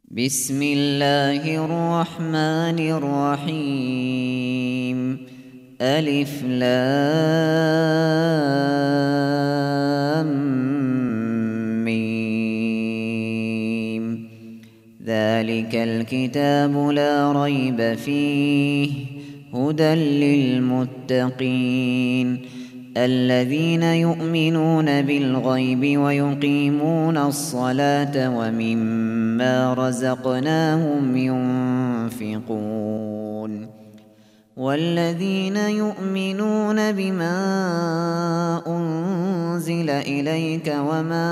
بسم الله الرحمن الرحيم. ألف لام ميم. ذلك الكتاب لا ريب فيه هدى للمتقين الذين يؤمنون بالغيب ويقيمون الصلاة ومما رزقناهم ينفقون والذين يؤمنون بما أنزل إليك وما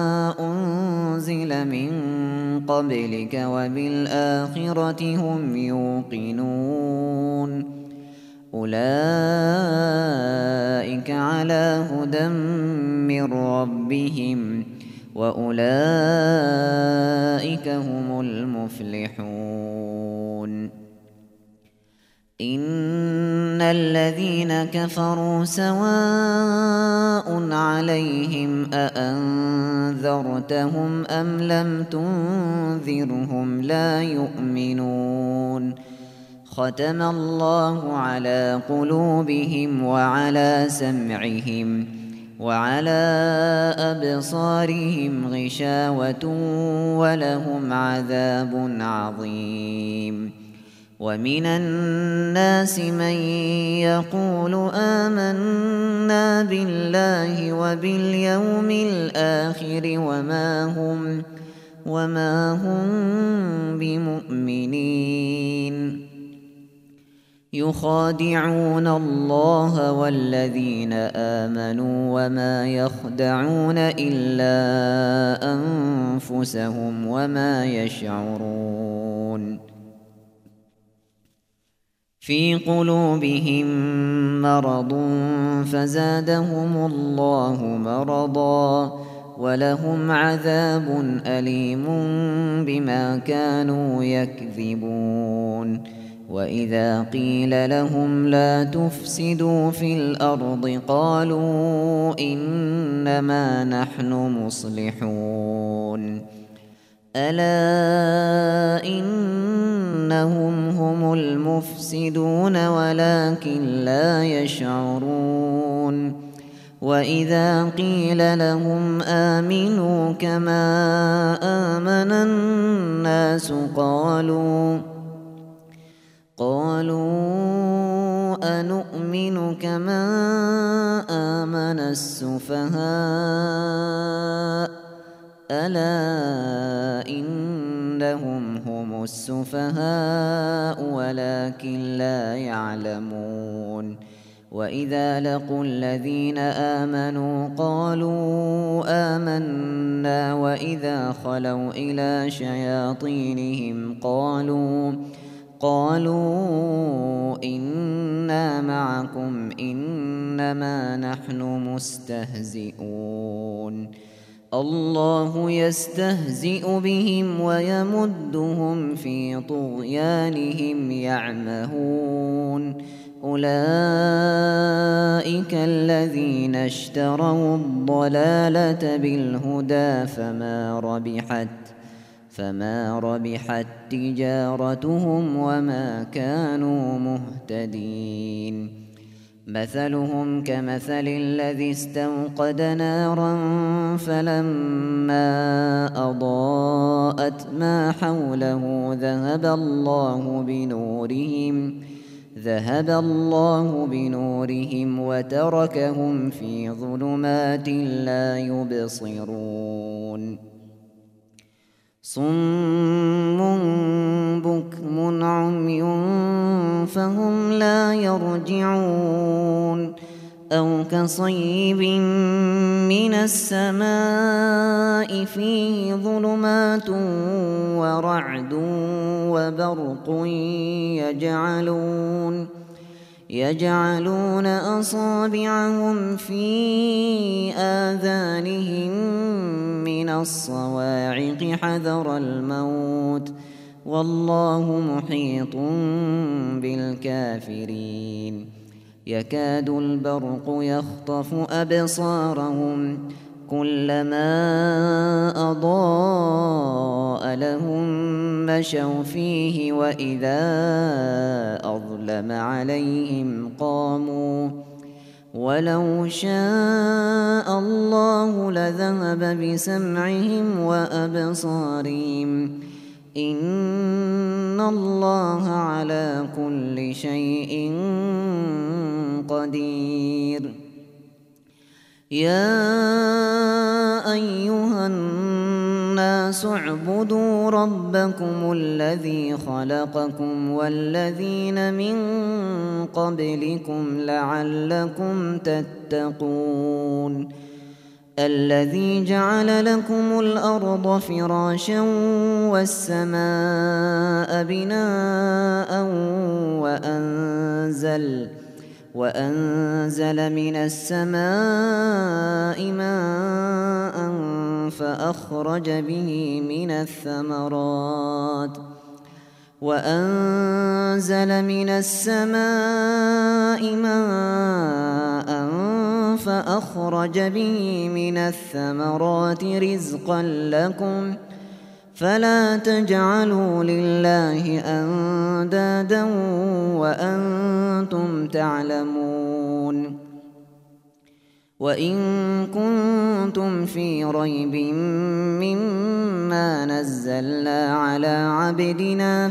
أنزل من قبلك وبالآخرة هم يوقنون أولئك على هدى من ربهم وأولئك هم المفلحون. إن الذين كفروا سواء عليهم أأنذرتهم أم لم تنذرهم لا يؤمنون. ختم الله على قلوبهم وعلى سمعهم وعلى أبصارهم غشاوة ولهم عذاب عظيم. ومن الناس من يقول آمنا بالله وباليوم الآخر وما هم بمؤمنين. يخادعون الله والذين آمنوا وما يخدعون إلا أنفسهم وما يشعرون. في قلوبهم مرض فزادهم الله مرضا ولهم عذاب أليم بما كانوا يكذبون. وإذا قيل لهم لا تفسدوا في الأرض قالوا إنما نحن مصلحون. ألا إنهم هم المفسدون ولكن لا يشعرون. وإذا قيل لهم آمنوا كما آمن الناس قالوا أنؤمن كما آمن السفهاء ألا إنهم هم السفهاء ولكن لا يعلمون. وإذا لقوا الذين آمنوا قالوا آمنا وإذا خلوا إلى شياطينهم قالوا إنا معكم إنما نحن مستهزئون. الله يستهزئ بهم ويمدهم في طغيانهم يعمهون. أولئك الذين اشتروا الضلالة بالهدى فما ربحت تجارتهم وما كانوا مهتدين. مثلهم كمثل الذي استوقد نارا فلما أضاءت ما حوله ذهب الله بنورهم وتركهم في ظلمات لا يبصرون. صم بكم عمي فهم لا يرجعون. أو كصيب من السماء فيه ظلمات ورعد وبرق يجعلون أصابعهم في آذانهم من الصواعق حذر الموت والله محيط بالكافرين. يكاد البرق يخطف أبصارهم كلما أضاء لهم مشوا فيه وإذا أظلم عليهم قاموا ولو شاء الله لذهب بسمعهم وأبصارهم إن الله على كل شيء قدير. يا أيها الناس اعبدوا ربكم الذي خلقكم والذين من قبلكم لعلكم تتقون. الذي جعل لكم الأرض فراشا والسماء بناء وأنزل من السماء ماء فأخرج به من الثمرات رزقا لكم فلا تجعلوا لله أندادا وأنتم تعلمون. وإن كنتم في ريب مما نزلنا على عبدنا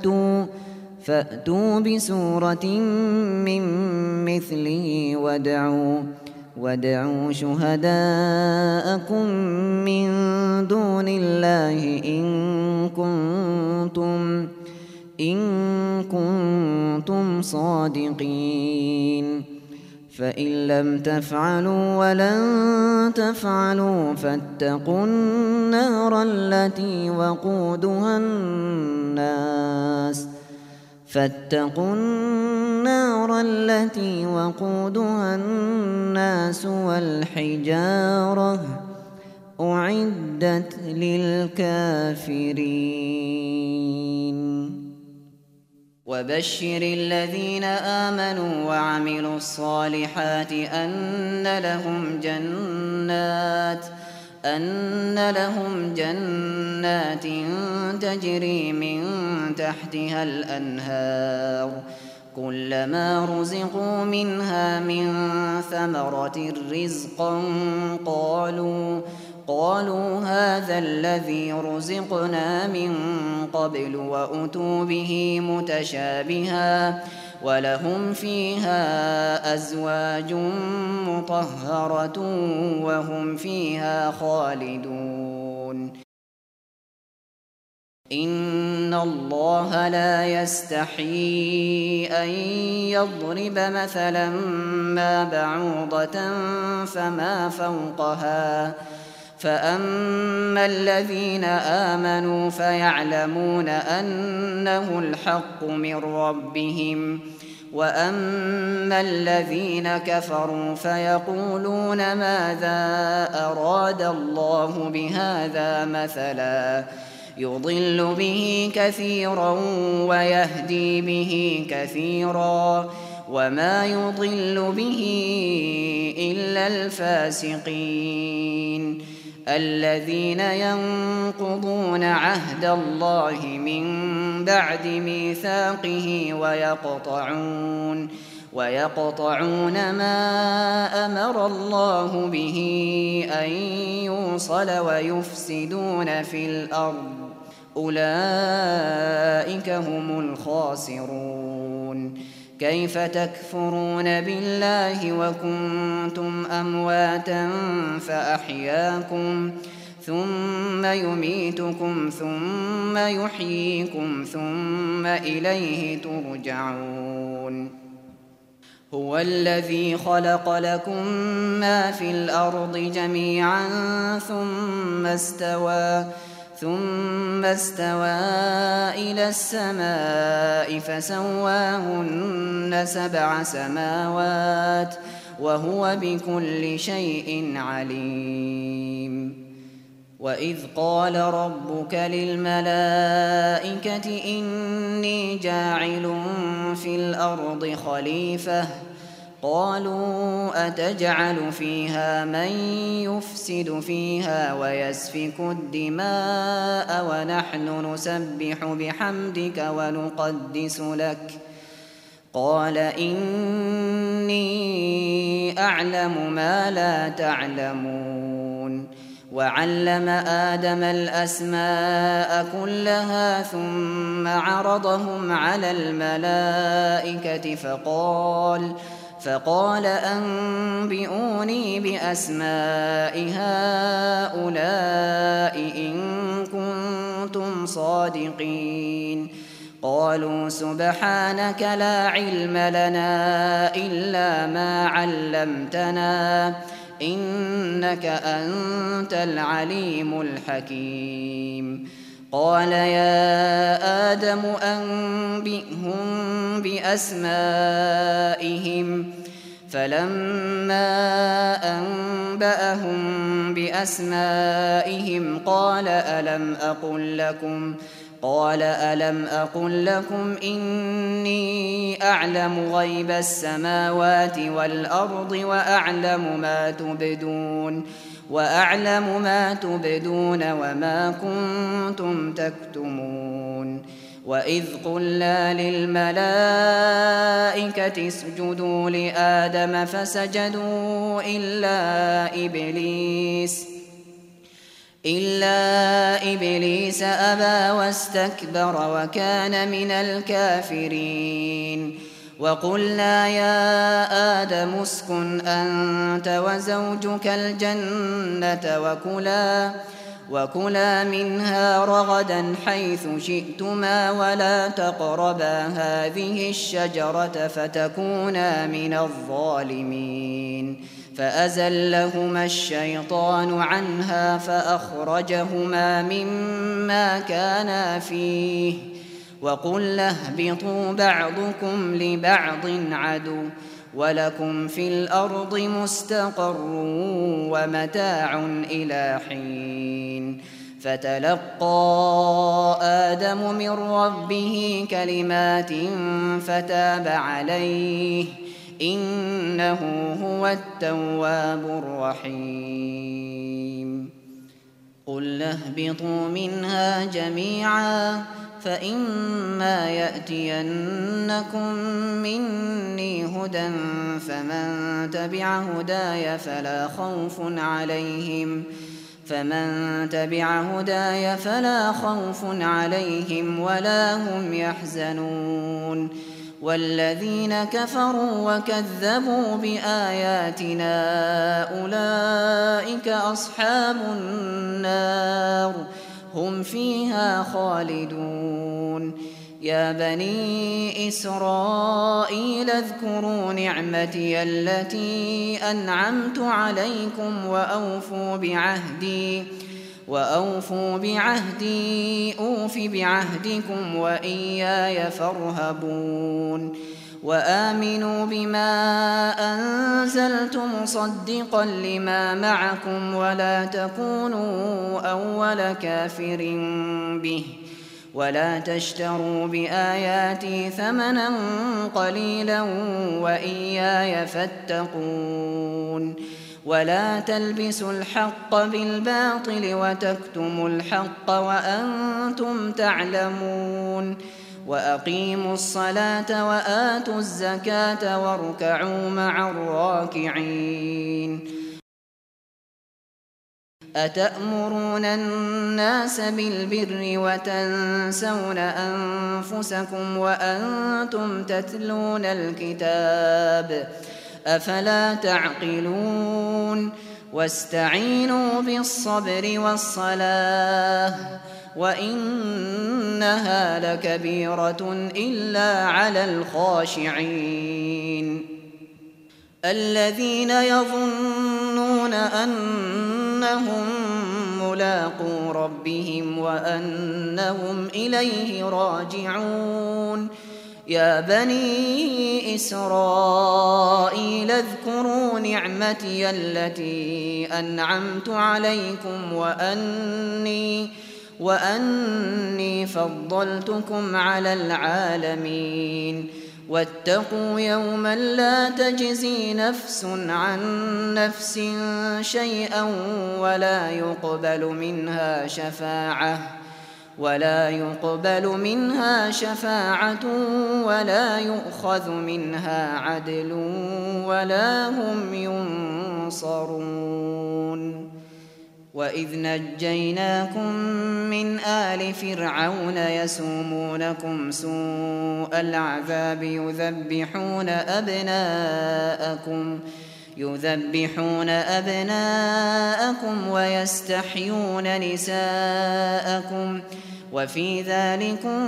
فأتوا بسورة من مثله وادعوا شهداءكم من دون الله إن كنتم صادقين. فإن لم تفعلوا ولن تفعلوا فاتقوا النار التي وقودها الناس والحجارة أعدت للكافرين. وبشر الذين آمنوا وعملوا الصالحات أن لهم جنات تجري من تحتها الأنهار كلما رزقوا منها من ثمرة رزقا قالوا هذا الذي رزقنا من قبل وأتوا به متشابها ولهم فيها أزواج مطهرة وهم فيها خالدون. إن الله لا يستحيي أن يضرب مثلا ما بعوضة فما فوقها فأما الذين آمنوا فيعلمون أنه الحق من ربهم وأما الذين كفروا فيقولون ماذا أراد الله بهذا مثلا يضل به كثيرا ويهدي به كثيرا وما يضل به إلا الفاسقين الذين ينقضون عهد الله من بعد ميثاقه ويقطعون ما أمر الله به أن يوصل ويفسدون في الأرض أولئك هم الخاسرون. كيف تكفرون بالله وكنتم أمواتا فأحياكم ثم يميتكم ثم يحييكم ثم إليه ترجعون. هو الذي خلق لكم ما في الأرض جميعا ثم استوى إلى السماء فسواهن 7 سماوات وهو بكل شيء عليم. وإذ قال ربك للملائكة إني جاعل في الأرض خليفة قالوا أتجعل فيها من يفسد فيها ويسفك الدماء ونحن نسبح بحمدك ونقدس لك قال إني أعلم ما لا تعلمون وعلم آدم الأسماء كلها ثم عرضهم على الملائكة فقال أنبئوني بأسماء هؤلاء إن كنتم صادقين قالوا سبحانك لا علم لنا إلا ما علمتنا إنك أنت العليم الحكيم قال يا آدم أنبئهم بأسمائهم فلما أنبأهم بأسمائهم قال ألم أقل لكم إني أعلم غيب السماوات والأرض وأعلم ما تبدون وما كنتم تكتمون وإذ قلنا للملائكة اسجدوا لآدم فسجدوا إلا إبليس أبى واستكبر وكان من الكافرين وقلنا يا آدم اسكن أنت وزوجك الجنة وكلا منها رغدا حيث شئتما ولا تقربا هذه الشجرة فتكونا من الظالمين فأزلهما الشيطان عنها فأخرجهما مما كانا فيه وقلنا اهبطوا بعضكم لبعض عدو ولكم في الأرض مستقر ومتاع إلى حين فتلقى آدم من ربه كلمات فتاب عليه إنه هو التواب الرحيم قل اهبطوا منها جميعا فإما يأتينكم مني هدى فمن تبع هداي فلا خوف عليهم ولا هم يحزنون والذين كفروا وكذبوا بآياتنا أولئك أصحاب النار هم فيها خالدون يا بني إسرائيل اذكروا نعمتي التي أنعمت عليكم وأوفوا بعهدي أوف بعهدكم وإياي فارهبون وآمنوا بما أنزلت مصدقا لما معكم ولا تكونوا أول كافر به ولا تشتروا بآياتي ثمنا قليلا وإياي فاتقون ولا تلبسوا الحق بالباطل وتكتموا الحق وأنتم تعلمون وأقيموا الصلاة وآتوا الزكاة واركعوا مع الراكعين أتأمرون الناس بالبر وتنسون أنفسكم وأنتم تتلون الكتاب أفلا تعقلون واستعينوا بالصبر والصلاة وإنها لكبيرة إلا على الخاشعين الذين يظنون أنهم ملاقو ربهم وأنهم إليه راجعون يا بني إسرائيل اذكروا نعمتي التي أنعمت عليكم وأني فضلتكم على العالمين واتقوا يوما لا تجزي نفس عن نفس شيئا ولا يقبل منها شفاعة ولا يؤخذ منها عدل ولا هم ينصرون. وإذ نجيناكم من آل فرعون يسومونكم سوء العذاب يذبحون أبناءكم ويستحيون نساءكم وفي ذلكم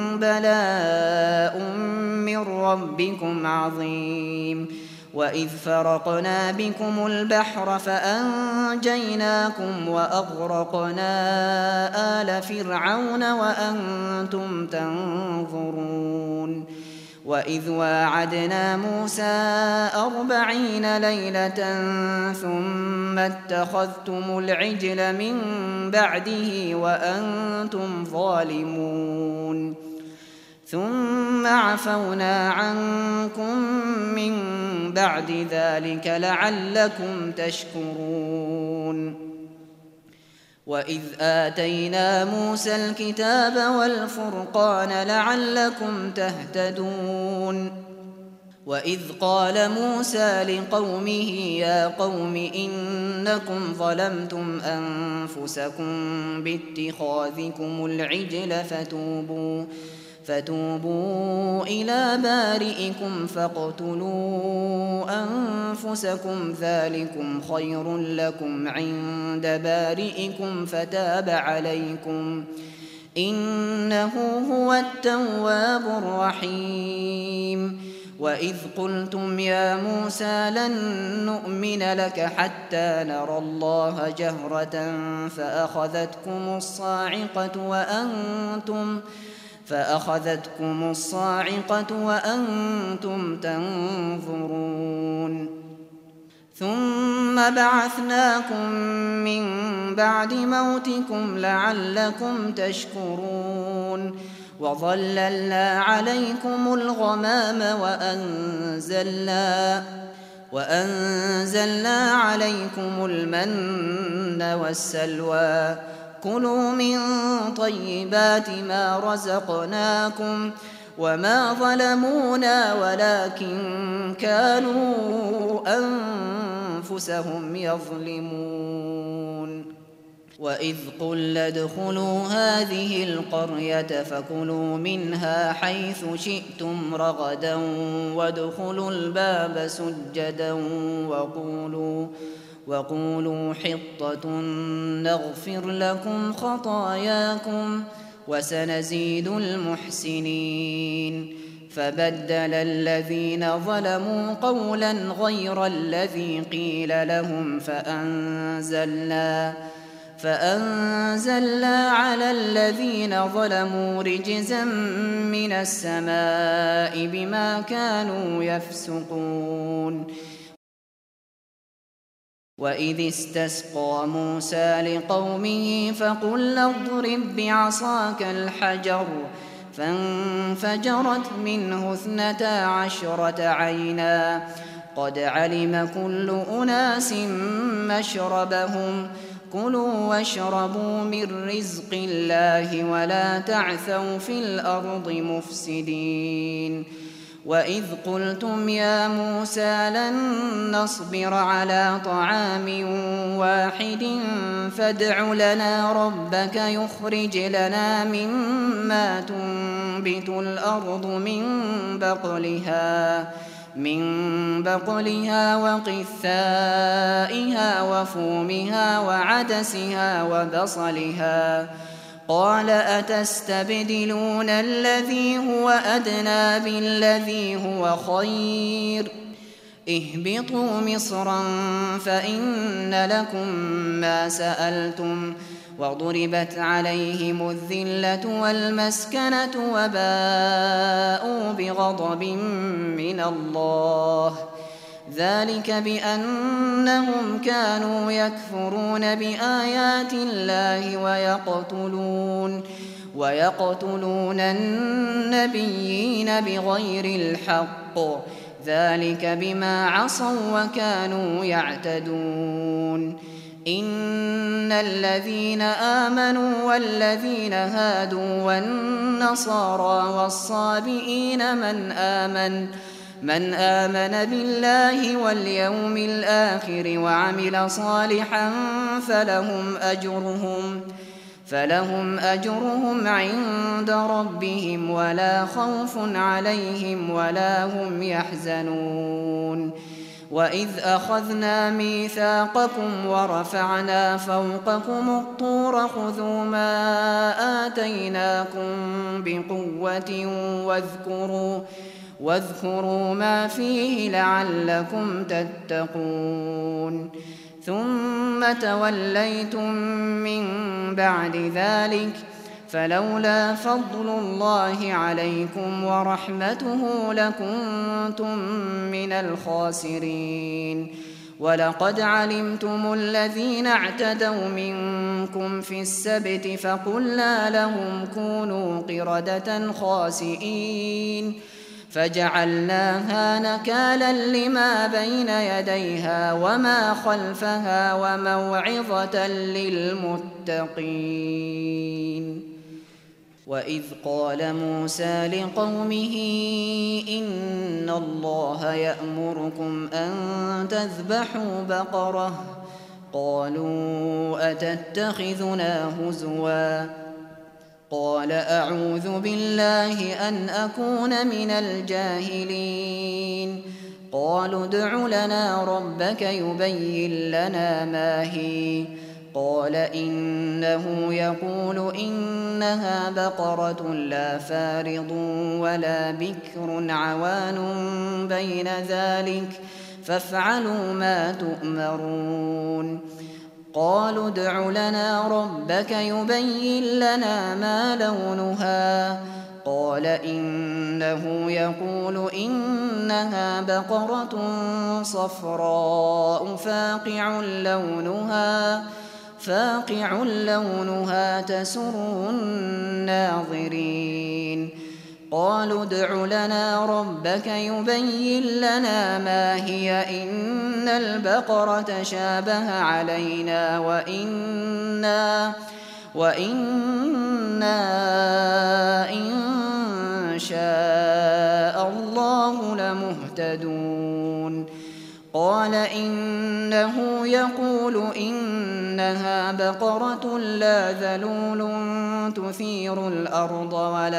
بلاء من ربكم عظيم. وإذ فرقنا بكم البحر فأنجيناكم وأغرقنا آل فرعون وأنتم تنظرون. وإذ واعدنا موسى 40 ليلة ثم اتخذتم العجل من بعده وأنتم ظالمون ثم عفونا عنكم من بعد ذلك لعلكم تشكرون. وإذ آتينا موسى الكتاب والفرقان لعلكم تهتدون. وإذ قال موسى لقومه يا قوم إنكم ظلمتم أنفسكم باتخاذكم العجل فتوبوا إلى بارئكم فاقتلوا أنفسكم ذلكم خير لكم عند بارئكم فتاب عليكم إنه هو التواب الرحيم. وإذ قلتم يا موسى لن نؤمن لك حتى نرى الله جهرة فأخذتكم الصاعقة وأنتم تنظرون. ثم بعثناكم من بعد موتكم لعلكم تشكرون. وظللنا عليكم الغمام وأنزلنا عليكم المن والسلوى كلوا من طيبات ما رزقناكم وما ظلمونا ولكن كانوا أنفسهم يظلمون. وإذ قلنا ادخلوا هذه القرية فكلوا منها حيث شئتم رغدا وادخلوا الباب سجدا وقولوا حطة نغفر لكم خطاياكم وسنزيد المحسنين. فبدل الذين ظلموا قولا غير الذي قيل لهم فأنزلنا على الذين ظلموا رجزا من السماء بما كانوا يفسقون. وإذ استسقى موسى لقومه فقلنا اضرب بعصاك الحجر فانفجرت منه 12 عينا قد علم كل أناس مشربهم كلوا واشربوا من رزق الله ولا تعثوا في الأرض مفسدين. وإذ قلتم يا موسى لن نصبر على طعام واحد فادع لنا ربك يخرج لنا مما تنبت الأرض من بقلها وقثائها وفومها وعدسها وبصلها قال أتستبدلون الذي هو أدنى بالذي هو خير اهبطوا مصرا فإن لكم ما سألتم وضربت عليهم الذلة والمسكنة وباءوا بغضب من الله ذلك بأنهم كانوا يكفرون بآيات الله ويقتلون النبيين بغير الحق ذلك بما عصوا وكانوا يعتدون إن الذين آمنوا والذين هادوا والنصارى والصابئين من آمن بالله واليوم الآخر وعمل صالحا فلهم أجرهم عند ربهم ولا خوف عليهم ولا هم يحزنون وإذ أخذنا ميثاقكم ورفعنا فوقكم الطور خذوا ما آتيناكم بقوة واذكروا ما فيه لعلكم تتقون ثم توليتم من بعد ذلك فلولا فضل الله عليكم ورحمته لكنتم من الخاسرين ولقد علمتم الذين اعتدوا منكم في السبت فقلنا لهم كونوا قردة خاسئين فجعلناها نكالا لما بين يديها وما خلفها وموعظة للمتقين وإذ قال موسى لقومه إن الله يأمركم أن تذبحوا بقرة قالوا أتتخذنا هزوا قال أعوذ بالله أن أكون من الجاهلين قالوا ادع لنا ربك يبين لنا ما هي قال إنه يقول إنها بقرة لا فارض ولا بكر عوان بين ذلك فافعلوا ما تؤمرون قالوا ادع لنا ربك يبين لنا ما لونها قال إنه يقول إنها بقرة صفراء فاقع لونها تسر الناظرين قالوا ادع لنا ربك يبين لنا ما هي إن البقرة شابه علينا وإنا إن شاء الله لمهتدون قال إنه يقول إنها بقرة لا ذلول تثير الأرض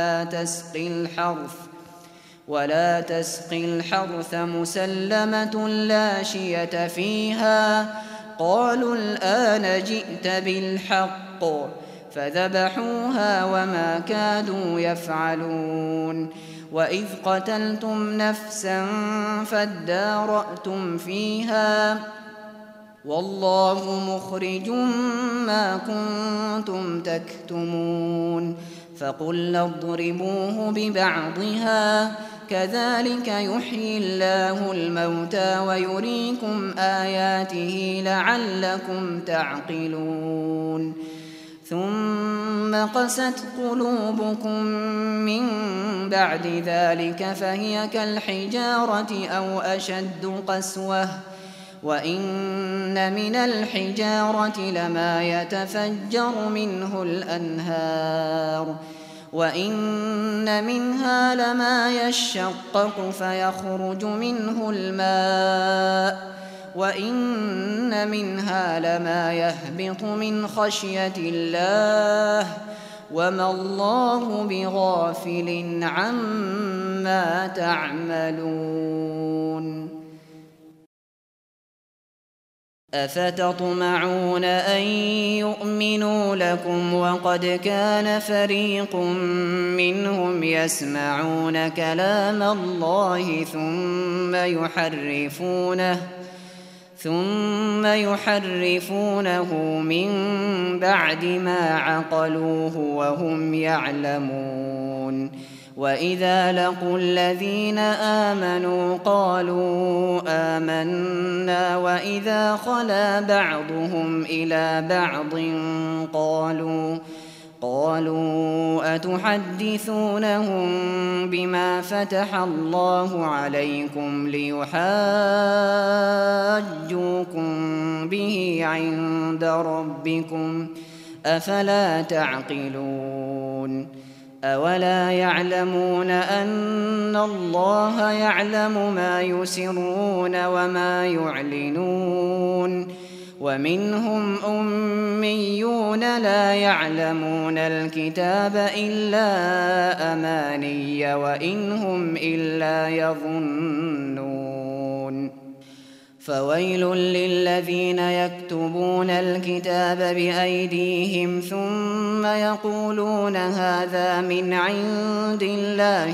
ولا تسقي الحرث مسلمة لا شية فيها قالوا الآن جئت بالحق فذبحوها وما كادوا يفعلون وإذ قتلتم نفسا فادارأتم فيها والله مخرج ما كنتم تكتمون فقلنا اضربوه ببعضها كذلك يحيي الله الموتى ويريكم آياته لعلكم تعقلون ثم قست قلوبكم من بعد ذلك فهي كالحجارة أو أشد قسوة وإن من الحجارة لما يتفجر منه الأنهار وإن منها لما يشقق فيخرج منه الماء وإن منها لما يهبط من خشية الله وما الله بغافل عما تعملون أفتطمعون أن يؤمنوا لكم وقد كان فريق منهم يسمعون كلام الله ثم يحرفونه من بعد ما عقلوه وهم يعلمون وإذا لقوا الذين آمنوا قالوا آمنا وإذا خلا بعضهم إلى بعض قالوا أتحدثونهم بما فتح الله عليكم ليحاجوكم به عند ربكم أفلا تعقلون أولا يعلمون أن الله يعلم ما يسرون وما يعلنون ومنهم أميون لا يعلمون الكتاب إلا أماني وإن هم إلا يظنون فويل للذين يكتبون الكتاب بأيديهم ثم يقولون هذا من عند الله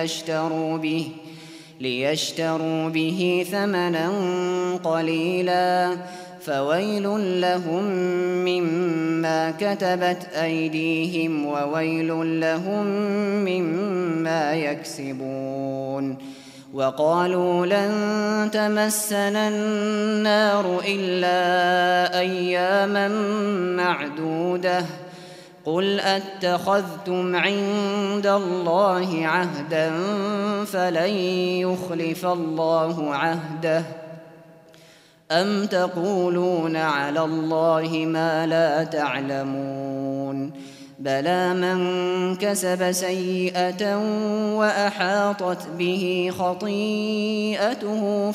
ليشتروا به ثمنا قليلا فويل لهم مما كتبت أيديهم وويل لهم مما يكسبون وقالوا لن تمسنا النار إلا أياما معدودة قل أتخذتم عند الله عهدا فلن يخلف الله عهده أم تقولون على الله ما لا تعلمون بلى من كسب سيئة وأحاطت به خطيئته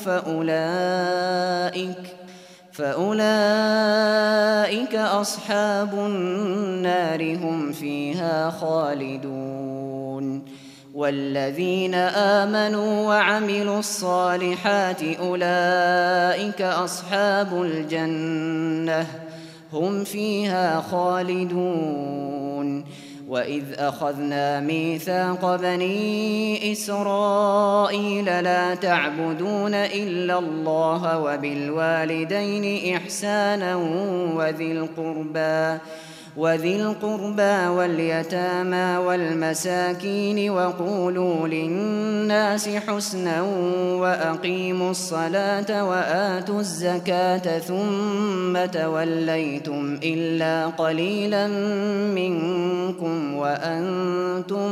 فأولئك أصحاب النار هم فيها خالدون والذين آمنوا وعملوا الصالحات أولئك أصحاب الجنة هم فيها خالدون وإذ أخذنا ميثاق بني إسرائيل لا تعبدون إلا الله وبالوالدين إحسانا وذي القربى واليتامى والمساكين وقولوا للناس حسنا وأقيموا الصلاة وآتوا الزكاة ثم توليتم إلا قليلا منكم وأنتم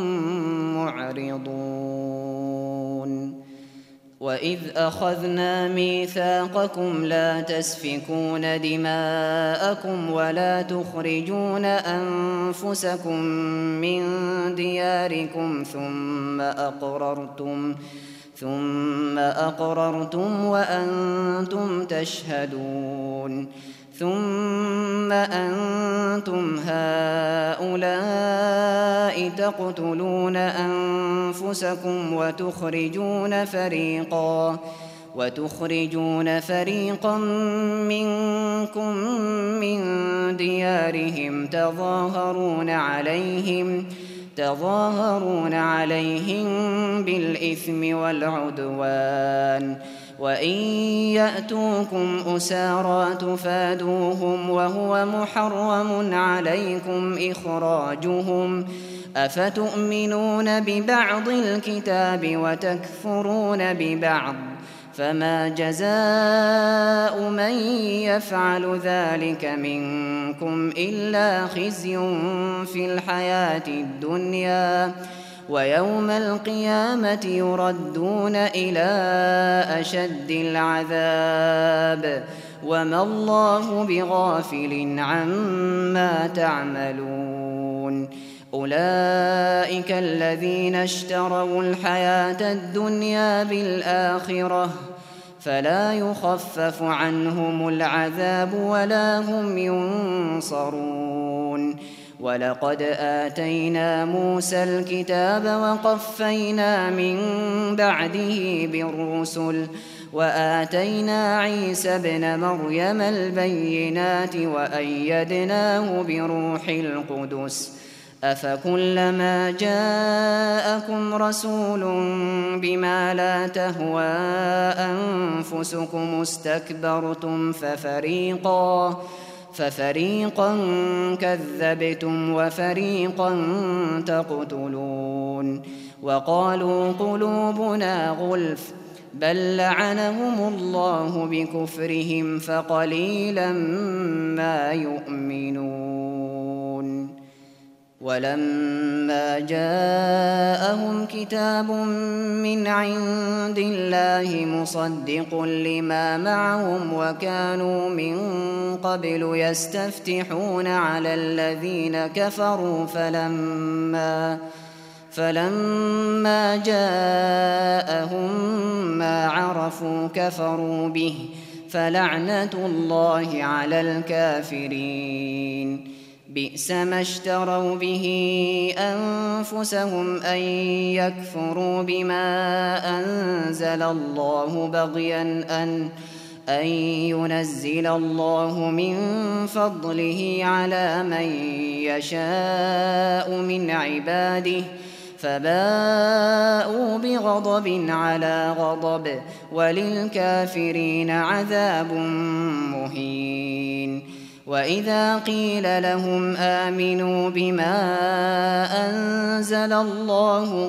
معرضون وإذ أخذنا ميثاقكم لا تسفكون دماءكم ولا تخرجون أنفسكم من دياركم ثم أقررتم وأنتم تشهدون ثم أنتم هؤلاء تقتلون أنفسكم وتخرجون فريقا منكم من ديارهم تظاهرون عليهم بالإثم والعدوان وإن يأتوكم أسارى تفادوهم وهو محرم عليكم إخراجهم أفتؤمنون ببعض الكتاب وتكفرون ببعض فما جزاء من يفعل ذلك منكم إلا خزي في الحياة الدنيا ويوم القيامة يردون إلى أشد العذاب وما الله بغافل عما تعملون أولئك الذين اشتروا الحياة الدنيا بالآخرة فلا يخفف عنهم العذاب ولا هم ينصرون ولقد آتينا موسى الكتاب وقفينا من بعده بالرسل وآتينا عيسى ابن مريم البينات وأيدناه بروح القدس أفكلما جاءكم رسول بما لا تهوى أنفسكم استكبرتم ففريقا كذبتم وفريقا تقتلون وقالوا قلوبنا غلف بل لعنهم الله بكفرهم فقليلا ما يؤمنون ولما جاءهم كتاب من عند الله مصدق لما معهم وكانوا من قبل يستفتحون على الذين كفروا فلما جاءهم ما عرفوا كفروا به فلعنة الله على الكافرين. بئس ما اشتروا به أنفسهم أن يكفروا بما أنزل الله بغيا أن ينزل الله من فضله على من يشاء من عباده فباءوا بغضب على غضب وللكافرين عذاب مهين. وإذا قيل لهم آمنوا بما أنزل الله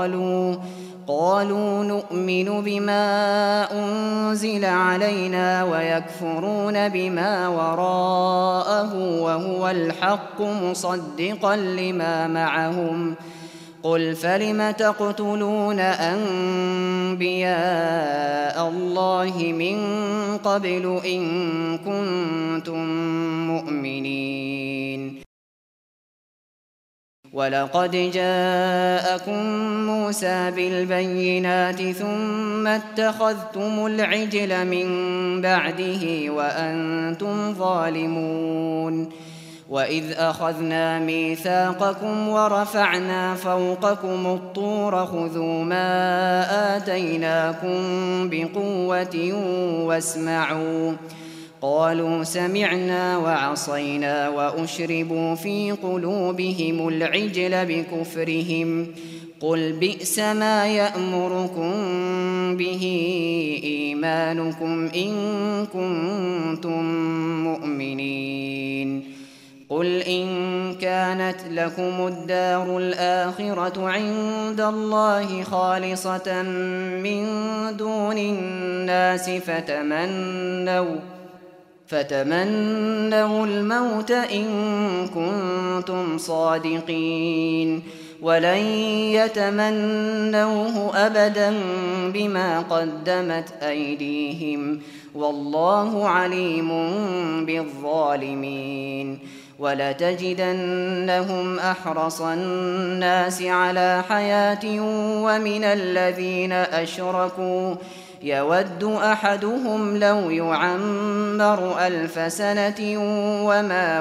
قالوا نؤمن بما أنزل علينا ويكفرون بما وراءه وهو الحق مصدقا لما معهم. قل فلم تقتلون أنبياء الله من قبل إن كنتم مؤمنين. ولقد جاءكم موسى بالبينات ثم اتخذتم العجل من بعده وأنتم ظالمون. وإذ أخذنا ميثاقكم ورفعنا فوقكم الطور خذوا ما آتيناكم بقوة واسمعوا قالوا سمعنا وعصينا وأشربوا في قلوبهم العجل بكفرهم. قل بئس ما يأمركم به إيمانكم إن كنتم مؤمنين. قل إن كانت لكم الدار الآخرة عند الله خالصة من دون الناس فتمنوا الموت إن كنتم صادقين ولن يتمنوه أبدا بما قدمت أيديهم والله عليم بالظالمين. ولتجدنهم أحرص الناس على حياة ومن الذين أشركوا يود أحدهم لو يعمر 1000 سنة وما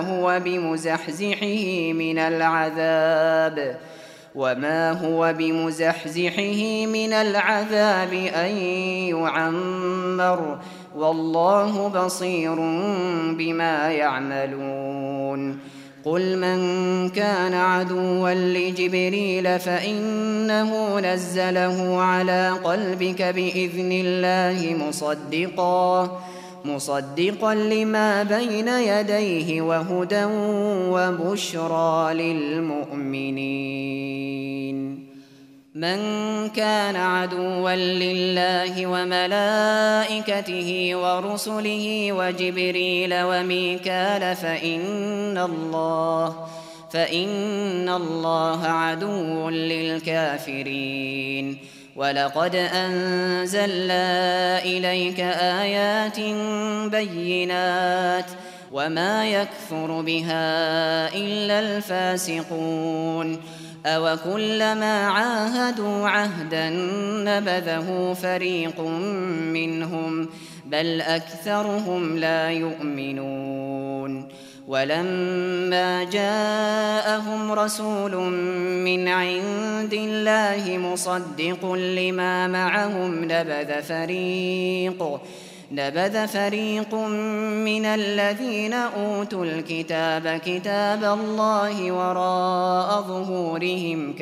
هو بمزحزحه من العذاب أن يعمر والله بصير بما يعملون. قل من كان عدوا لجبريل فإنه نزله على قلبك بإذن الله مصدقا لما بين يديه وهدى وبشرى للمؤمنين. من كان عدوا لله وملائكته ورسله وجبريل وميكال فإن الله عدو للكافرين. ولقد أنزلنا إليك آيات بينات وما يكفر بها إلا الفاسقون. أوكلما عاهدوا عهدا نبذه فريق منهم بل أكثرهم لا يؤمنون. ولما جاءهم رسول من عند الله مصدق لما معهم نبذ فريق من الذين أوتوا الكتاب كتاب الله وراء ظهورهم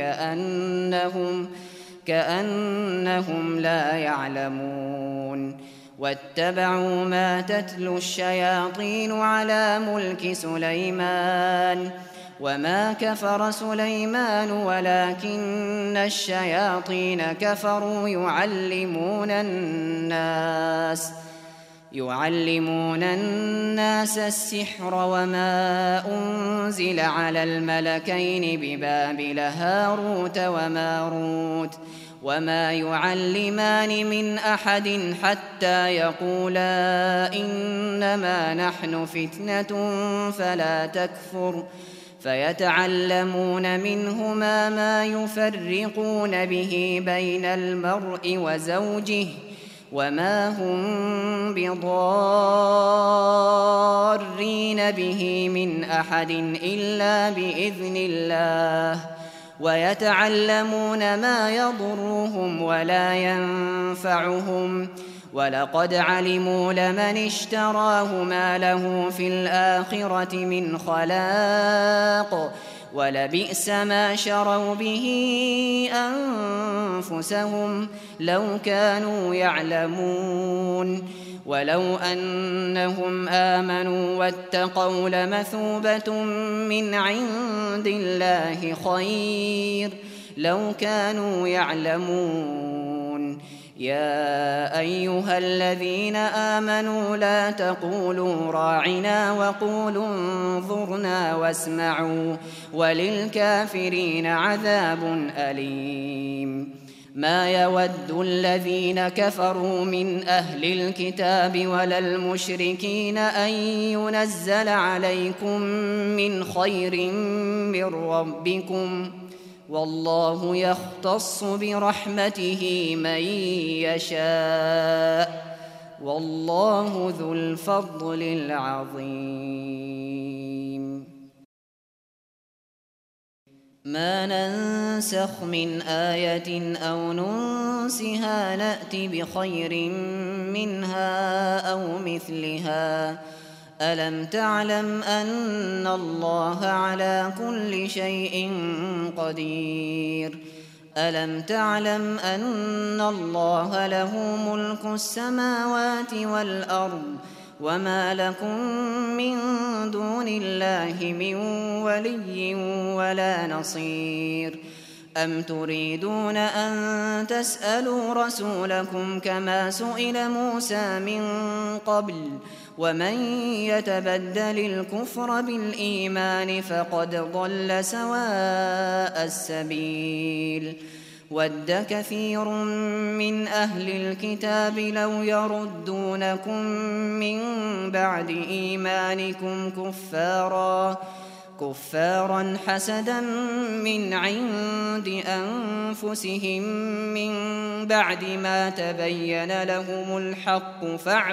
كأنهم لا يعلمون. واتبعوا ما تتلو الشياطين على ملك سليمان وما كفر سليمان ولكن الشياطين كفروا يعلمون الناس السحر وما أنزل على الملكين ببابل هاروت وماروت وما يعلمان من أحد حتى يقولا إنما نحن فتنة فلا تكفر فيتعلمون منهما ما يفرقون به بين المرء وزوجه وما هم بضارين به من أحد إلا بإذن الله ويتعلمون ما يضرهم ولا ينفعهم ولقد علموا لمن اشتراه ما له في الآخرة من خلاق ولبئس ما شروا به أنفسهم لو كانوا يعلمون ولو أنهم آمنوا واتقوا لمثوبة من عند الله خير لو كانوا يعلمون يا أيها الذين آمنوا لا تقولوا راعنا وقولوا انظرنا واسمعوا وللكافرين عذاب أليم ما يود الذين كفروا من أهل الكتاب ولا المشركين أن ينزل عليكم من خير من ربكم والله يختص برحمته من يشاء والله ذو الفضل العظيم ما ننسخ من آية أو ننسها نأت بخير منها أو مثلها ألم تعلم أن الله على كل شيء قدير ألم تعلم أن الله له ملك السماوات والأرض وما لكم من دون الله من ولي ولا نصير أم تريدون أن تسألوا رسولكم كما سئل موسى من قبل ومن يتبدل الكفر بالإيمان فقد ضل سواء السبيل ود كثير من أهل الكتاب لو يردونكم من بعد إيمانكم كفارا حسدا من عند أنفسهم من بعد ما تبين لهم الحق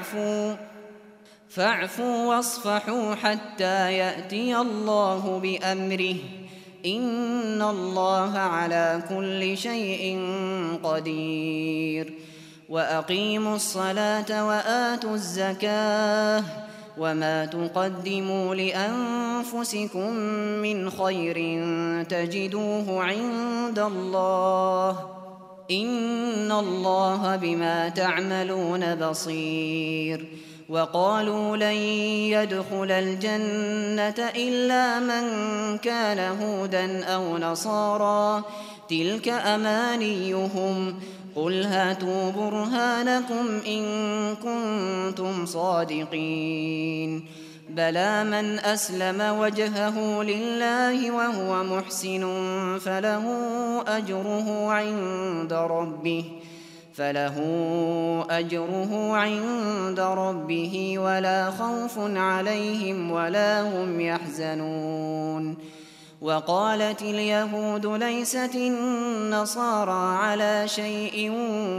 فاعفوا واصفحوا حتى يأتي الله بأمره إن الله على كل شيء قدير وأقيموا الصلاة وآتوا الزكاة وما تقدموا لأنفسكم من خير تجدوه عند الله إن الله بما تعملون بصير وقالوا لن يدخل الجنة إلا من كان هودا أو نصارى تلك أمانيهم قل هاتوا برهانكم إن كنتم صادقين بلى من أسلم وجهه لله وهو محسن فله أجره عند ربه ولا خوف عليهم ولا هم يحزنون وقالت اليهود ليست النصارى على شيء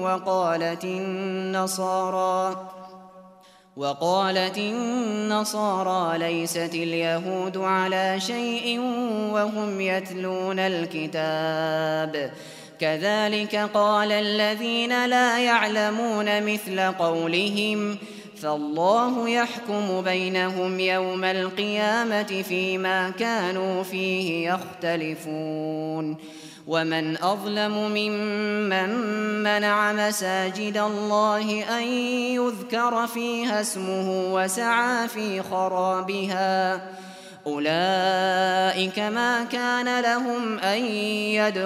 وقالت النصارى ليست اليهود على شيء وهم يتلون الكتاب كذلك قال الذين لا يعلمون مثل قولهم فالله يحكم بينهم يوم القيامة فيما كانوا فيه يختلفون ومن أظلم ممن منع مساجد الله أن يذكر فيها اسمه وسعى في خرابها أولئك ما كان لهم أن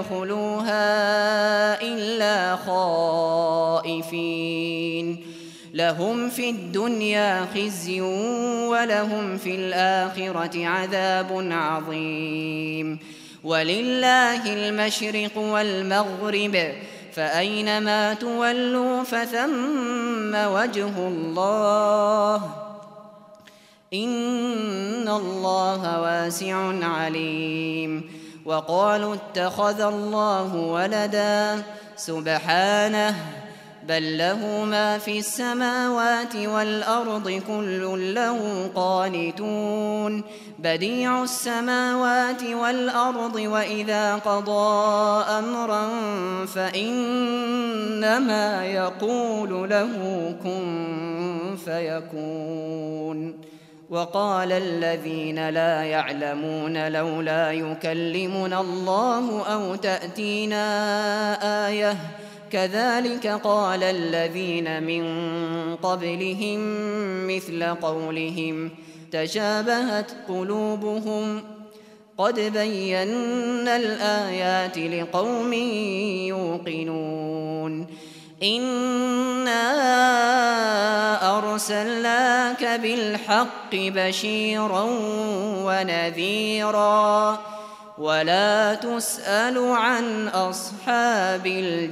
يدخلوها إلا خائفين لهم في الدنيا خزي ولهم في الآخرة عذاب عظيم. ولله المشرق والمغرب فأينما تولوا فثم وجه الله إن الله واسع عليم. وقالوا اتخذ الله ولدا سبحانه بل له ما في السماوات والأرض كل له قانتون بديع السماوات والأرض وإذا قضى أمرا فإنما يقول له كن فيكون. وقال الذين لا يعلمون لولا يكلمنا الله أو تأتينا آية كذلك قال الذين من قبلهم مثل قولهم تشابهت قلوبهم قد بينا الآيات لقوم يوقنون. إنا أرسلناك بالحق بشيرا ونذيرا ولا تسأل عن أصحاب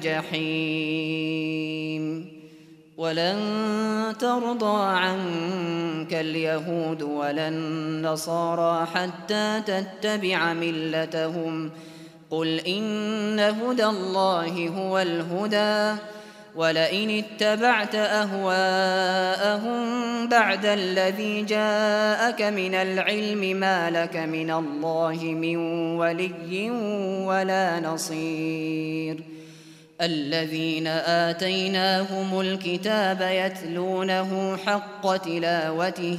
الجحيم. ولن ترضى عنك اليهود ولا النصارى حتى تتبع ملتهم قل إن هدى الله هو الهدى ولئن اتبعت أهواءهم بعد الذي جاءك من العلم ما لك من الله من ولي ولا نصير. الذين آتيناهم الكتاب يتلونه حق تلاوته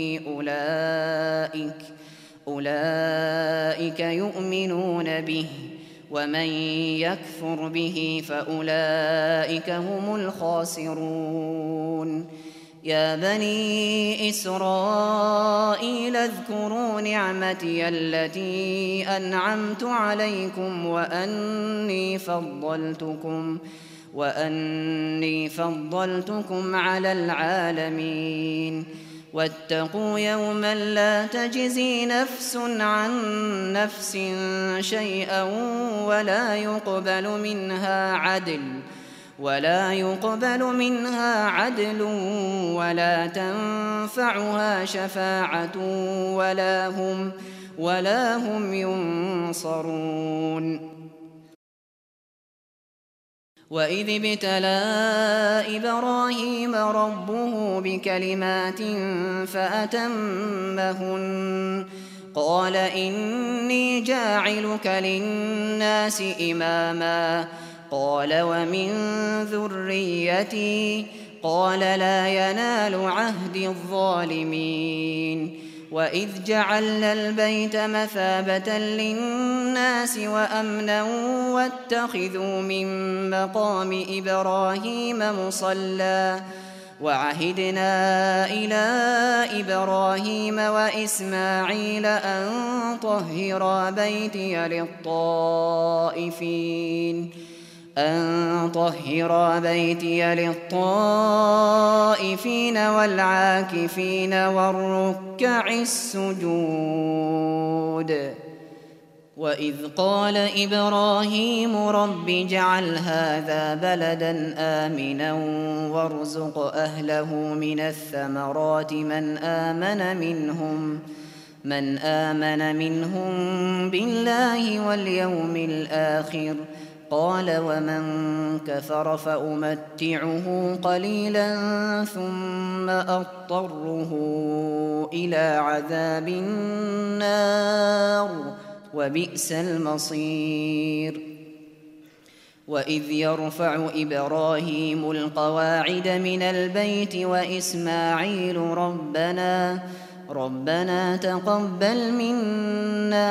أولئك يؤمنون به ومن يكفر به فأولئك هم الخاسرون. يا بني إسرائيل اذكروا نعمتي التي أنعمت عليكم وأني فضلتكم على العالمين. واتقوا يوما لا تجزي نفس عن نفس شيئا ولا يقبل منها عدل ولا تنفعها شفاعة ولا هم ينصرون. وإذ ابتلى إبراهيم ربه بكلمات فأتمهن قال إني جاعلك للناس إماما قال ومن ذريتي قال لا ينال عهد الظالمين. وإذ جعلنا البيت مثابة للناس وأمنا واتخذوا من مقام إبراهيم مصلى وعهدنا إلى إبراهيم وإسماعيل أن طهرا بيتي للطائفين والعاكفين والركع السجود. وإذ قال إبراهيم رب اجعل هذا بلدا آمنا وارزق أهله من الثمرات من آمن منهم بالله واليوم الآخر قال ومن كفر فأمتعه قليلا ثم أضطره إلى عذاب النار وبئس المصير. وإذ يرفع إبراهيم القواعد من البيت وإسماعيل ربنا تقبل منا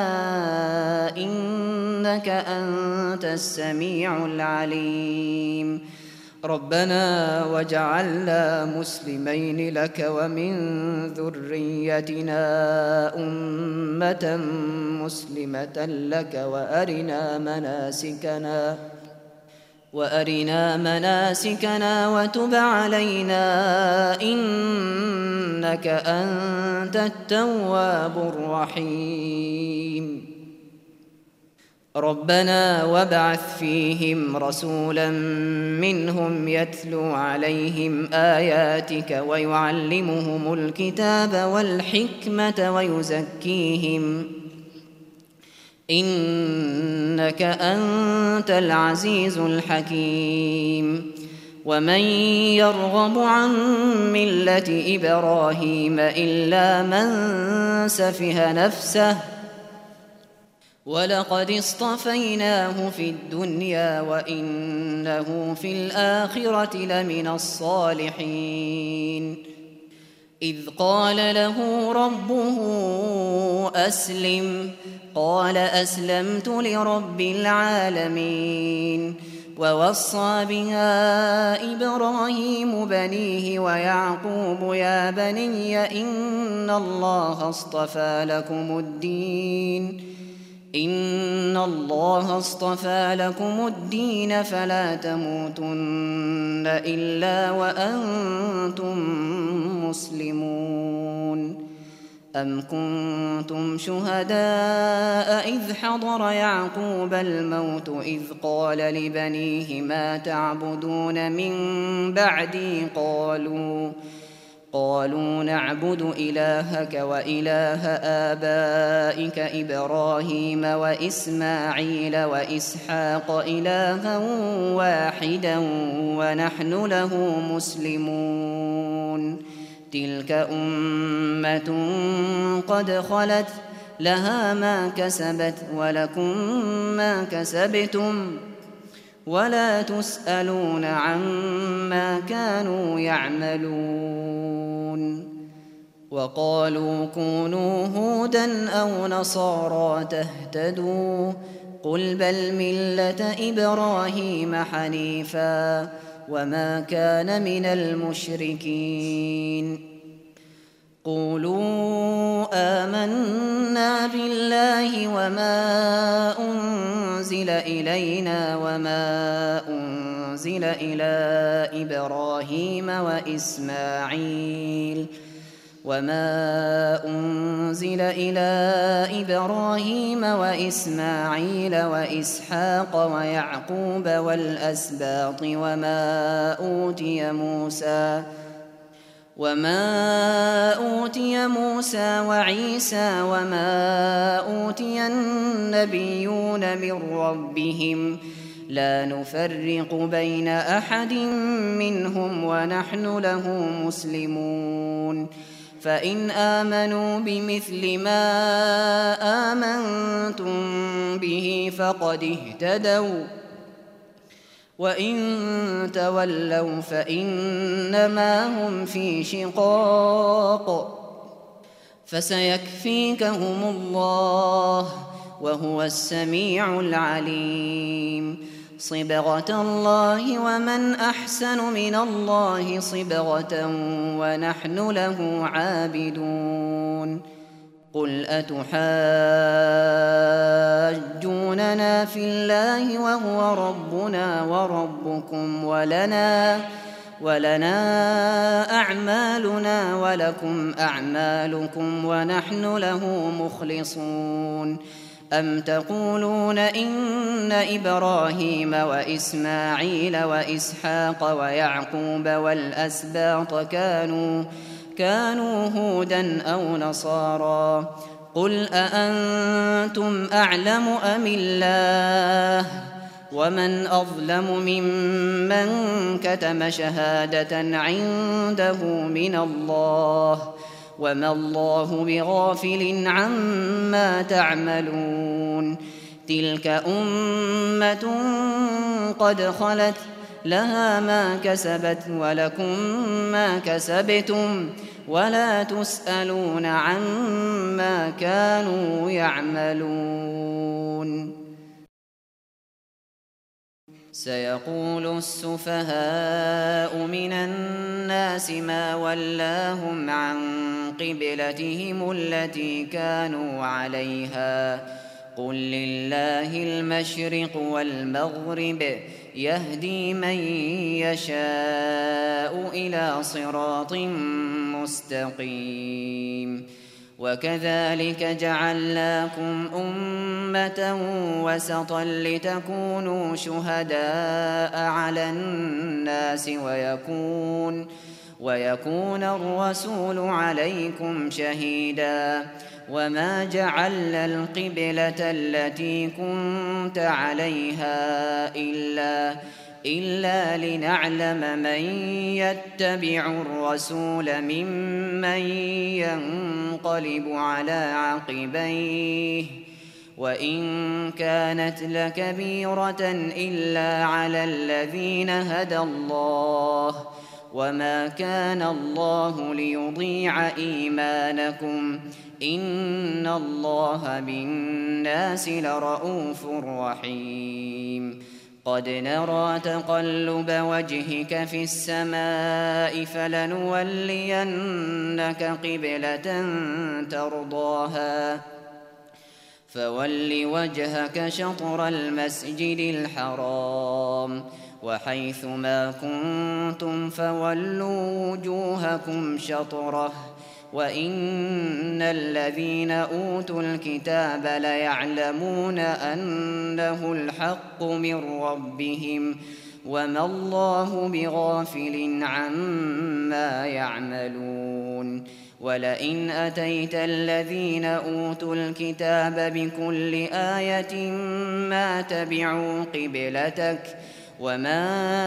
إنك أنت السميع العليم. ربنا واجعلنا مسلمين لك ومن ذريتنا أمة مسلمة لك وأرنا مناسكنا وتب علينا إنك أنت التواب الرحيم ربنا وابعث فيهم رسولا منهم يتلو عليهم آياتك ويعلمهم الكتاب والحكمة ويزكيهم إنك أنت العزيز الحكيم ومن يرغب عن ملة إبراهيم إلا من سفه نفسه ولقد اصطفيناه في الدنيا وإنه في الآخرة لمن الصالحين إذ قال له ربه أسلم قال أسلمت لرب العالمين ووصى بها إبراهيم بنيه ويعقوب يا بني إن الله اصطفى لكم الدين فلا تموتن إلا وأنتم مسلمون أم كنتم شهداء إذ حضر يعقوب الموت إذ قال لبنيه ما تعبدون من بعدي قالوا نعبد إلهك وإله آبائك إبراهيم وإسماعيل وإسحاق إلها واحدا ونحن له مسلمون تلك أمة قد خلت لها ما كسبت ولكم ما كسبتم ولا تسألون عما كانوا يعملون وقالوا كونوا هودا أو نصارى تهتدوا قل بل ملة إبراهيم حنيفا وما كان من المشركين قولوا آمنا بالله وما أنزل إلينا وما أنزل إلى إبراهيم وإسماعيل وإسحاق ويعقوب والأسباط وما أوتي موسى وعيسى وما أوتي النبيون من ربهم لا نفرق بين أحد منهم ونحن له مسلمون فإن آمنوا بمثل ما آمنتم به فقد اهتدوا وإن تولوا فإنما هم في شقاق فسيكفيكهم الله وهو السميع العليم صبغة الله ومن أحسن من الله صبغة ونحن له عابدون قل أتحاجوننا في الله وهو ربنا وربكم ولنا أعمالنا ولكم أعمالكم ونحن له مخلصون أم تقولون إن إبراهيم وإسماعيل وإسحاق ويعقوب والأسباط كانوا هودا أو نصارى قل أأنتم أعلم أم الله ومن أظلم ممن كتم شهادة عنده من الله وما الله بغافل عما تعملون تلك أمة قد خلت لها ما كسبت ولكم ما كسبتم ولا تسألون عما كانوا يعملون سيقول السفهاء من الناس ما ولاهم عن قبلتهم التي كانوا عليها قل لله المشرق والمغرب يهدي من يشاء إلى صراط مستقيم وكذلك جعلناكم أمة وسطا لتكونوا شهداء على الناس ويكون الرسول عليكم شهيدا وما جعلنا القبلة التي كنت عليها إلا لنعلم من يتبع الرسول ممن ينقلب على عقبيه وإن كانت لكبيرة إلا على الذين هدى الله وما كان الله ليضيع إيمانكم إن الله بالناس لرءوف رحيم قد نرى تقلب وجهك في السماء فلنولينك قبلة ترضاها فول وجهك شطر المسجد الحرام وحيث ما كنتم فولوا وجوهكم شطره وإن الذين أوتوا الكتاب ليعلمون أنه الحق من ربهم وما الله بغافل عما يعملون ولئن أتيت الذين أوتوا الكتاب بكل آية ما تبعوا قبلتك وما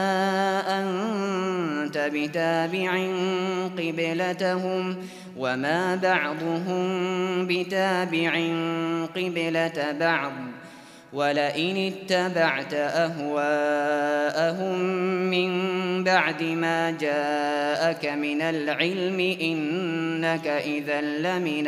أنت بتابع قبلتهم وما بعضهم بتابع قبلة بعض ولئن اتبعت أهواءهم من بعد ما جاءك من العلم إنك إذا لمن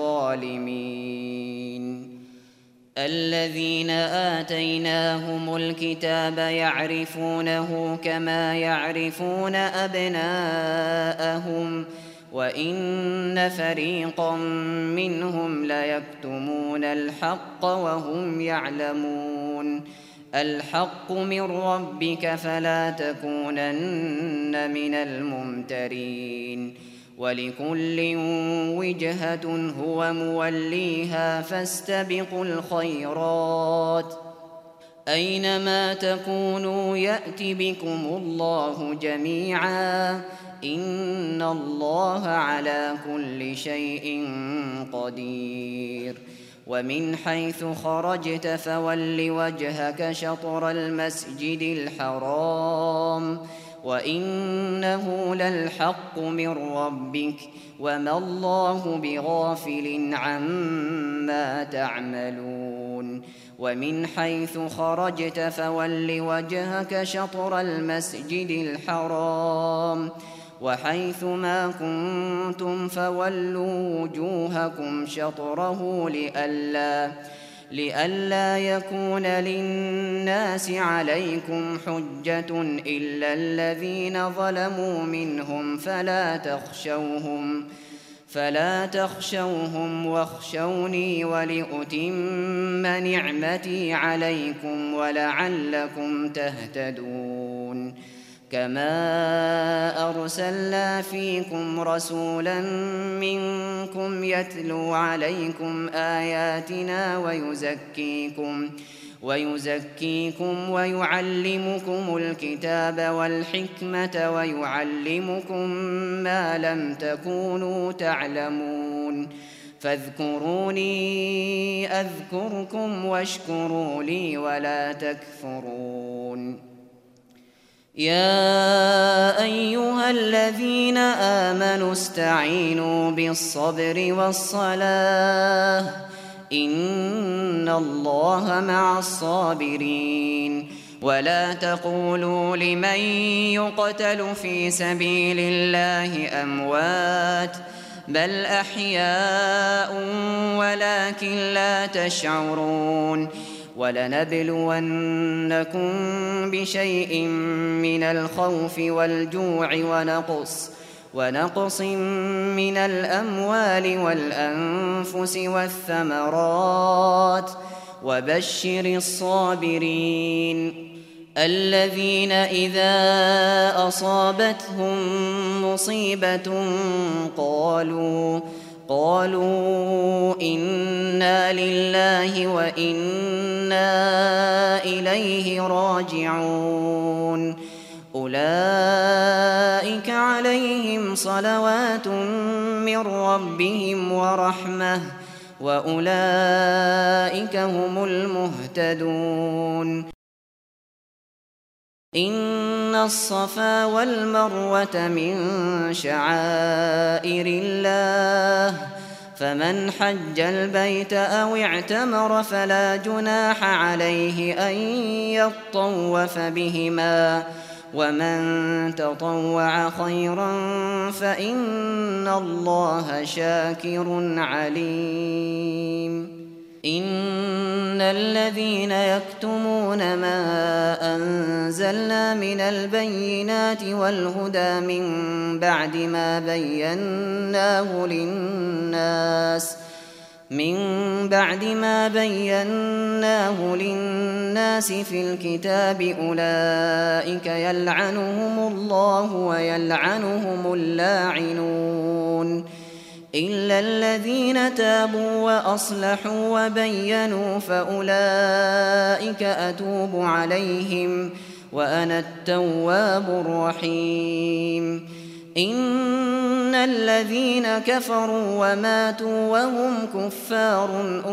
الظالمين الذين آتيناهم الكتاب يعرفونه كما يعرفون أبناءهم وإن فريقا منهم ليكتمون الحق وهم يعلمون الحق من ربك فلا تكونن من الممترين ولكل وجهة هو موليها فاستبقوا الخيرات أينما تكونوا يأت بكم الله جميعا إن الله على كل شيء قدير ومن حيث خرجت فول وجهك شطر المسجد الحرام وإنه للحق من ربك وما الله بغافل عما تعملون ومن حيث خرجت فول وجهك شطر المسجد الحرام وحيث ما كنتم فولوا وجوهكم شطره لئلا يكون للناس عليكم حجة إلا الذين ظلموا منهم فلا تخشوهم واخشوني ولأتم نعمتي عليكم ولعلكم تهتدون كما أرسلنا فيكم رسولا منكم يتلو عليكم آياتنا ويزكيكم ويعلمكم الكتاب والحكمة ويعلمكم ما لم تكونوا تعلمون فاذكروني أذكركم واشكروا لي ولا تكفرون يا أيها الذين آمنوا استعينوا بالصبر والصلاة إن الله مع الصابرين ولا تقولوا لمن يقتل في سبيل الله أموات بل أحياء ولكن لا تشعرون ولنبلونكم بشيء من الخوف والجوع ونقص من الأموال والأنفس والثمرات وبشر الصابرين الذين إذا أصابتهم مصيبة قالوا إنا لله وإنا إليه راجعون أولئك عليهم صلوات من ربهم ورحمة وأولئك هم المهتدون إن الصفا والمروة من شعائر الله فمن حج البيت أو اعتمر فلا جناح عليه أن يطوف بهما ومن تطوع خيرا فإن الله شاكر عليم إن الذين يكتمون ما أنزلنا من البينات والهدى من بعد ما بيناه للناس في الكتاب أولئك يلعنهم الله ويلعنهم اللاعنون إلا الذين تابوا وأصلحوا وبينوا فأولئك أتوب عليهم وأنا التواب الرحيم إن الذين كفروا وماتوا وهم كفار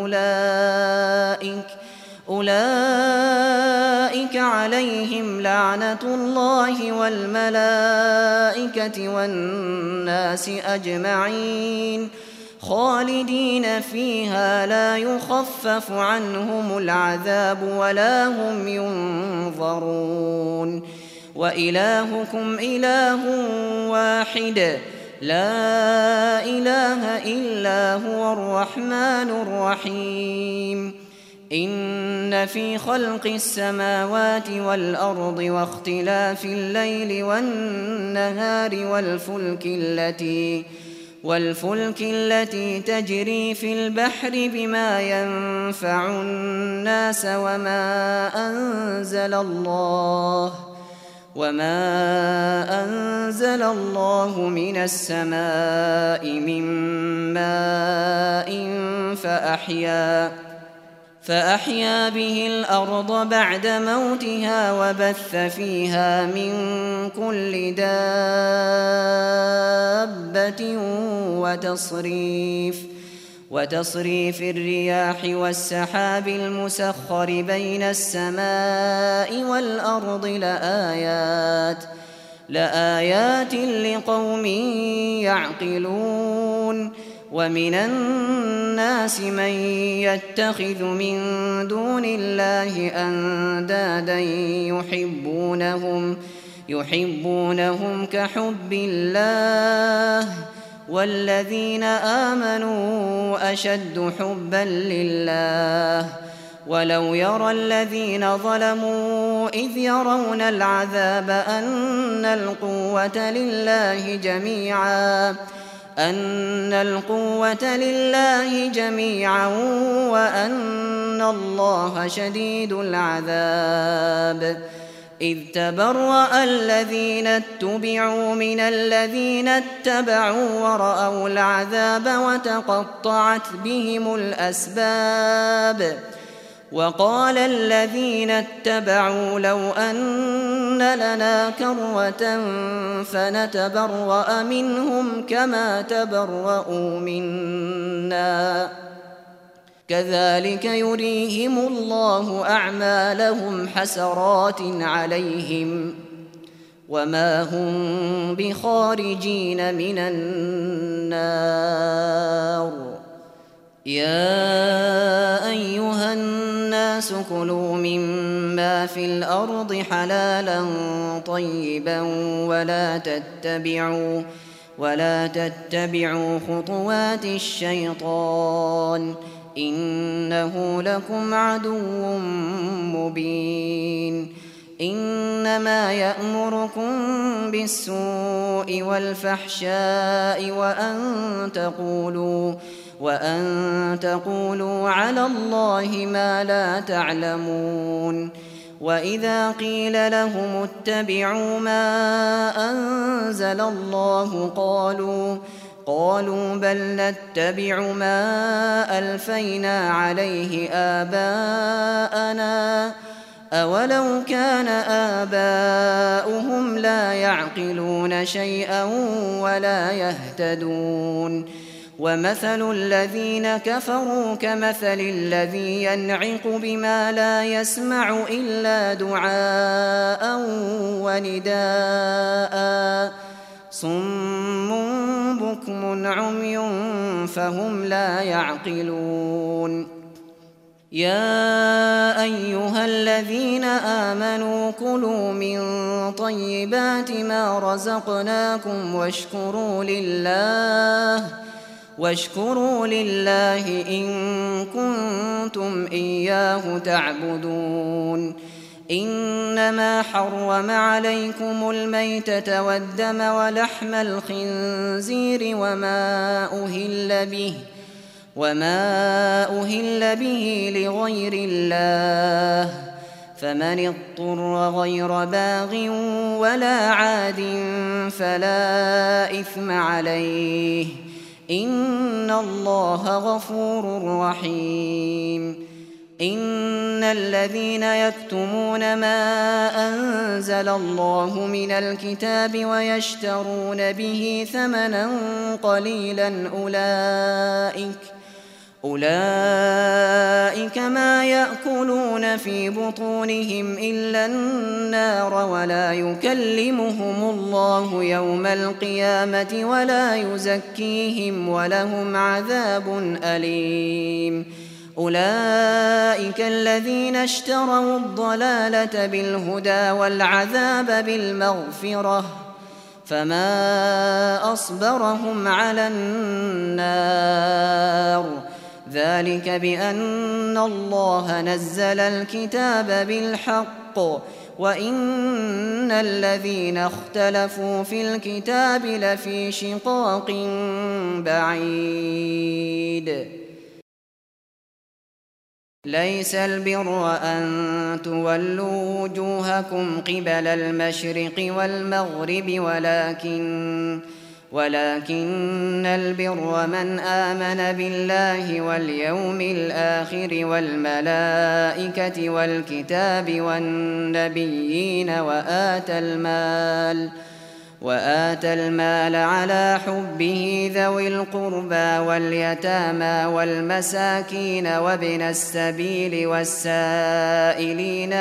أولئك عليهم لعنة الله والملائكة والناس أجمعين خالدين فيها لا يخفف عنهم العذاب ولا هم ينظرون وإلهكم إله واحد لا إله إلا هو الرحمن الرحيم إن في خلق السماوات والأرض واختلاف الليل والنهار والفلك التي تجري في البحر بما ينفع الناس وما أنزل الله من السماء من ماء فأحيا به الأرض بعد موتها وبث فيها من كل دابة وتصريف الرياح والسحاب المسخر بين السماء والأرض لآيات لقوم يعقلون ومن الناس من يتخذ من دون الله أندادا يحبونهم كحب الله والذين آمنوا أشد حبا لله ولو يرى الذين ظلموا إذ يرون العذاب أن القوة لله جميعا وأن الله شديد العذاب إذ تبرأ الذين اتبعوا من الذين اتبعوا ورأوا العذاب وتقطعت بهم الأسباب وقال الذين اتبعوا لو أن لنا كرة فنتبرأ منهم كما تبرأوا منا كذلك يريهم الله أعمالهم حسرات عليهم وما هم بخارجين من النار يا أيها الناس كلوا مما في الأرض حلالا طيبا ولا تتبعوا خطوات الشيطان إنه لكم عدو مبين إنما يأمركم بالسوء والفحشاء وأن تقولوا على الله ما لا تعلمون. وإذا قيل لهم اتبعوا ما أنزل الله قالوا بل نتبع ما ألفينا عليه آباءنا أولو كان آباؤهم لا يعقلون شيئا ولا يهتدون. ومثل الذين كفروا كمثل الذي ينعق بما لا يسمع إلا دعاء ونداء صم بكم عمي فهم لا يعقلون. يا أيها الذين آمنوا كلوا من طيبات ما رزقناكم واشكروا لله إن كنتم إياه تعبدون. إنما حرم عليكم الميتة والدم ولحم الخنزير وما أهل به لغير الله، فمن اضطر غير باغ ولا عاد فلا إثم عليه، إن الله غفور رحيم. إن الذين يكتمون ما أنزل الله من الكتاب ويشترون به ثمنا قليلا أولئك ما يأكلون في بطونهم إلا النار ولا يكلمهم الله يوم القيامة ولا يزكيهم ولهم عذاب أليم. أولئك الذين اشتروا الضلالة بالهدى والعذاب بالمغفرة فما أصبرهم على النار، ذلك بأن الله نزل الكتاب بالحق وإن الذين اختلفوا في الكتاب لفي شقاق بعيد. ليس البر أن تولوا وجوهكم قبل المشرق والمغرب ولكن البر من آمن بالله واليوم الآخر والملائكة والكتاب والنبيين وآتى المال على حبه ذوي القربى واليتامى والمساكين وابن السبيل والسائلين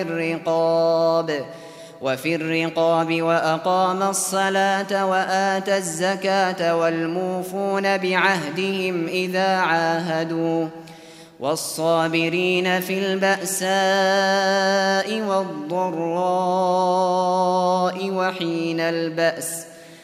وفي الرقاب وأقام الصلاة وآتى الزكاة والموفون بعهدهم إذا عاهدوا والصابرين في البأساء والضراء وحين البأس،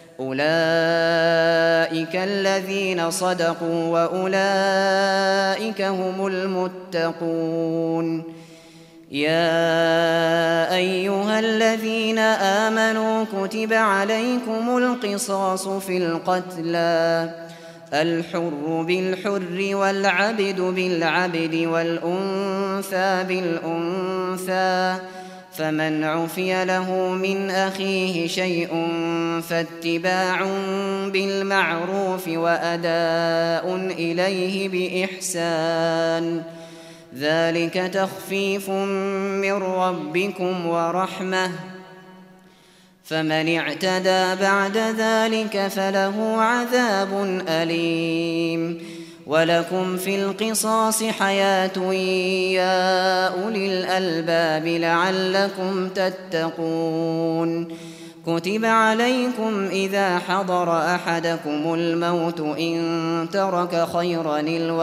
أولئك الذين صدقوا وأولئك هم المتقون. يا أيها الذين آمنوا كتب عليكم القصاص في القتلى، الحر بالحر والعبد بالعبد والأنثى بالأنثى، فمن عفي له من أخيه شيء فاتباع بالمعروف وأداء إليه بإحسان، ذلك تخفيف من ربكم ورحمة، فمن اعتدى بعد ذلك فله عذاب أليم. ولكم في القصاص حياة يا أولي الألباب لعلكم تتقون. كتب عليكم إذا حضر أحدكم الموت إن ترك خيرا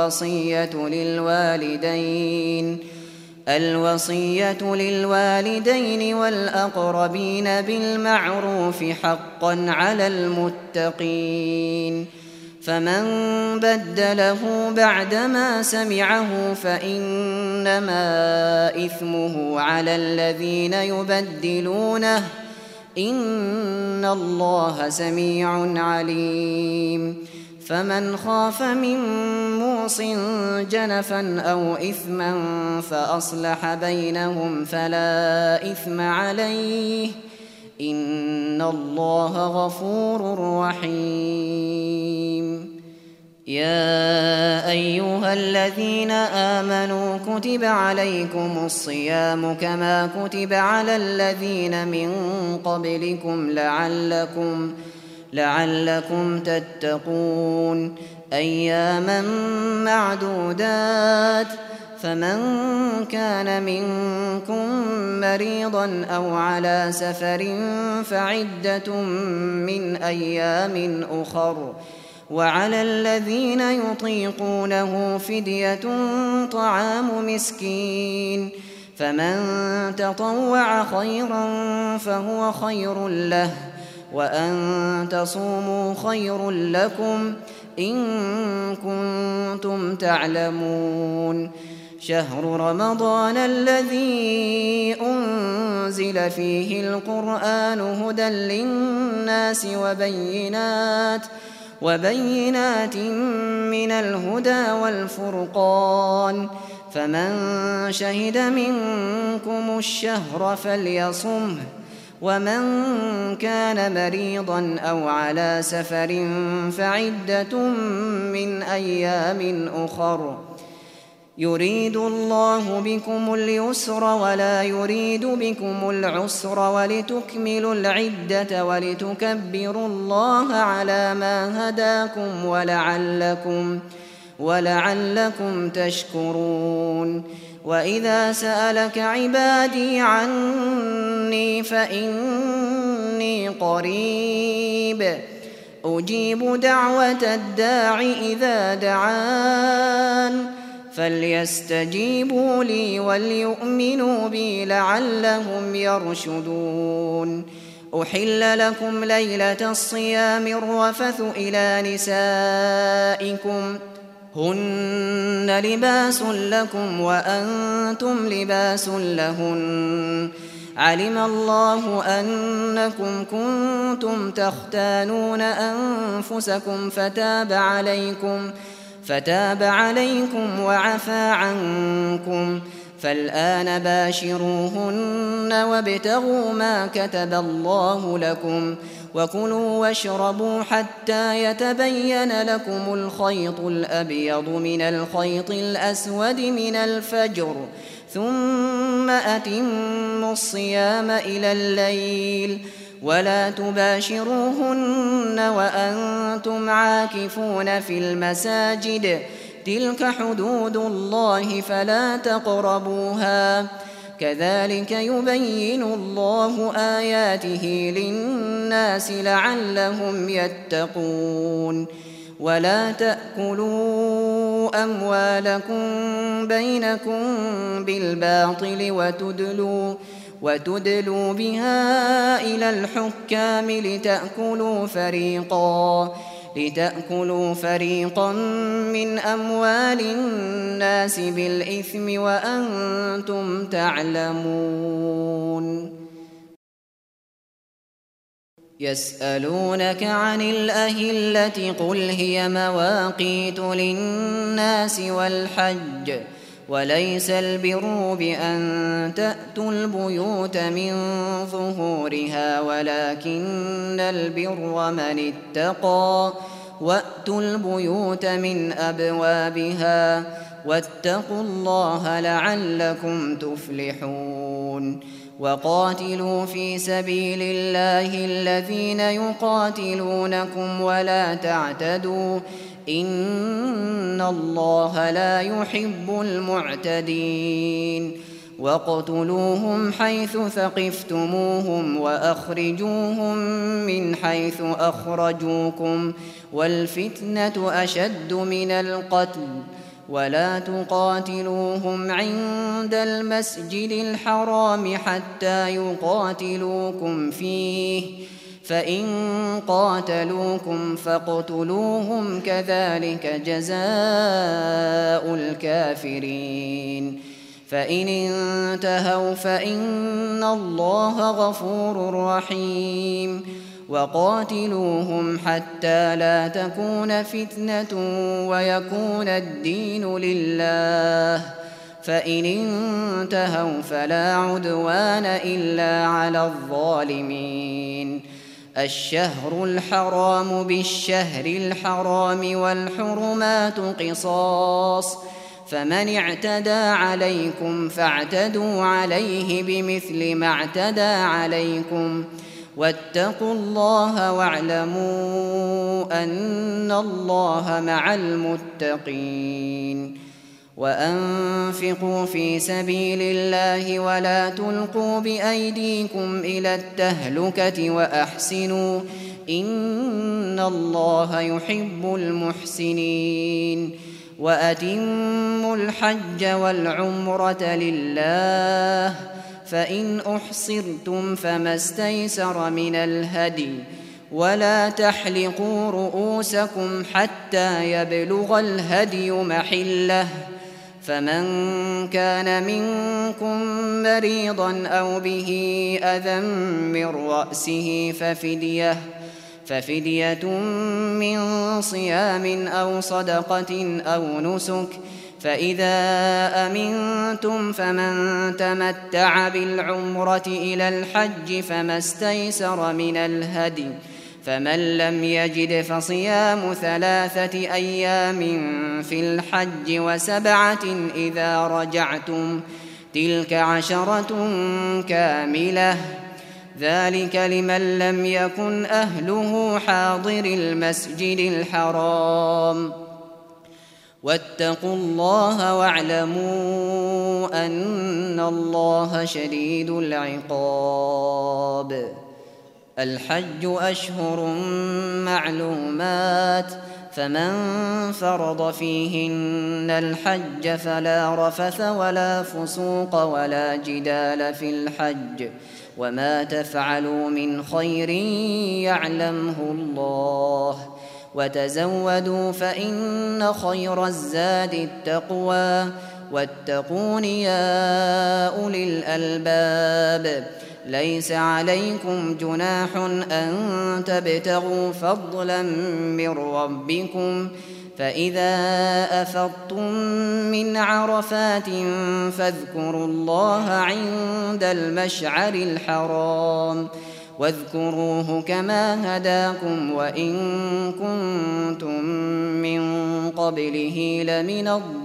الوصية للوالدين والأقربين بالمعروف حقا على المتقين، فمن بدله بعدما سمعه فإنما إثمه على الذين يبدلونه، إن الله سميع عليم. فمن خاف من موص جنفا أو إثما فأصلح بينهم فلا إثم عليه إن الله غفور رحيم. يا أيها الذين آمنوا كتب عليكم الصيام كما كتب على الذين من قبلكم لعلكم تتقون أياما معدودات فمن كان منكم مريضا أو على سفر فعدة من أيام أخر وعلى الذين يطيقونه فدية طعام مسكين فمن تطوع خيرا فهو خير له وأن تصوموا خير لكم إن كنتم تعلمون. شهر رمضان الذي أنزل فيه القرآن هدى للناس وبينات من الهدى والفرقان فمن شهد منكم الشهر فليصمه ومن كان مريضا أو على سفر فعدة من أيام أخر يريد الله بكم اليسر ولا يريد بكم العسر ولتكملوا العدة ولتكبروا الله على ما هداكم ولعلكم تشكرون. وإذا سألك عبادي عني فإني قريب أجيب دعوة الداع إذا دعان فليستجيبوا لي وليؤمنوا بي لعلهم يرشدون. أحل لكم ليلة الصيام الرفث إلى نسائكم هن لباس لكم وأنتم لباس لهن علم الله أنكم كنتم تختانون أنفسكم فتاب عليكم وعفى عنكم فالآن باشروهن وابتغوا ما كتب الله لكم وكلوا واشربوا حتى يتبين لكم الخيط الأبيض من الخيط الأسود من الفجر ثم أتموا الصيام إلى الليل ولا تباشروهن وأنتم عاكفون في المساجد تلك حدود الله فلا تقربوها كذلك يبين الله آياته للناس لعلهم يتقون. ولا تأكلوا أموالكم بينكم بالباطل وتدلوا بها إلى الحكام لتأكلوا فريقا من أموال الناس بالإثم وأنتم تعلمون. يسألونك عن الأهلة قل هي مواقيت للناس والحج وليس البر بأن تأتوا البيوت من ظهورها ولكن البر من اتقى وأتوا البيوت من أبوابها واتقوا الله لعلكم تفلحون. وقاتلوا في سبيل الله الذين يقاتلونكم ولا تعتدوا إن الله لا يحب المعتدين. واقتلوهم حيث ثقفتموهم وأخرجوهم من حيث أخرجوكم والفتنة أشد من القتل ولا تقاتلوهم عند المسجد الحرام حتى يقاتلوكم فيه فإن قاتلوكم فاقتلوهم كذلك جزاء الكافرين. فإن انتهوا فإن الله غفور رحيم. وقاتلوهم حتى لا تكون فتنة ويكون الدين لله، فإن انتهوا فلا عدوان إلا على الظالمين. الشهر الحرام بالشهر الحرام والحرمات قصاص، فمن اعتدى عليكم فاعتدوا عليه بمثل ما اعتدى عليكم، واتقوا الله واعلموا أن الله مع المتقين. وأنفقوا في سبيل الله ولا تلقوا بأيديكم إلى التهلكة وأحسنوا إن الله يحب المحسنين. وأتموا الحج والعمرة لله، فإن أحصرتم فما استيسر من الهدي، ولا تحلقوا رؤوسكم حتى يبلغ الهدي محله، فمن كان منكم مريضا أو به أذى من رأسه ففدية من صيام أو صدقة أو نسك، فإذا أمنتم فمن تمتع بالعمرة إلى الحج فما استيسر من الهدي، فمن لم يجد فصيام 3 أيام في الحج و7 إذا رجعتم، تلك 10 كاملة، ذلك لمن لم يكن أهله حاضر المسجد الحرام. واتقوا الله واعلموا أن الله شديد العقاب. الحج أشهر معلومات، فمن فرض فيهن الحج فلا رفث ولا فسوق ولا جدال في الحج، وما تفعلوا من خير يعلمه الله، وتزودوا فإن خير الزاد التقوى، واتقون يا أولي الألباب. ليس عليكم جناح أن تبتغوا فضلا من ربكم، فإذا أفضتم من عرفات فاذكروا الله عند المشعر الحرام، واذكروه كما هداكم وإن كنتم من قبله لمن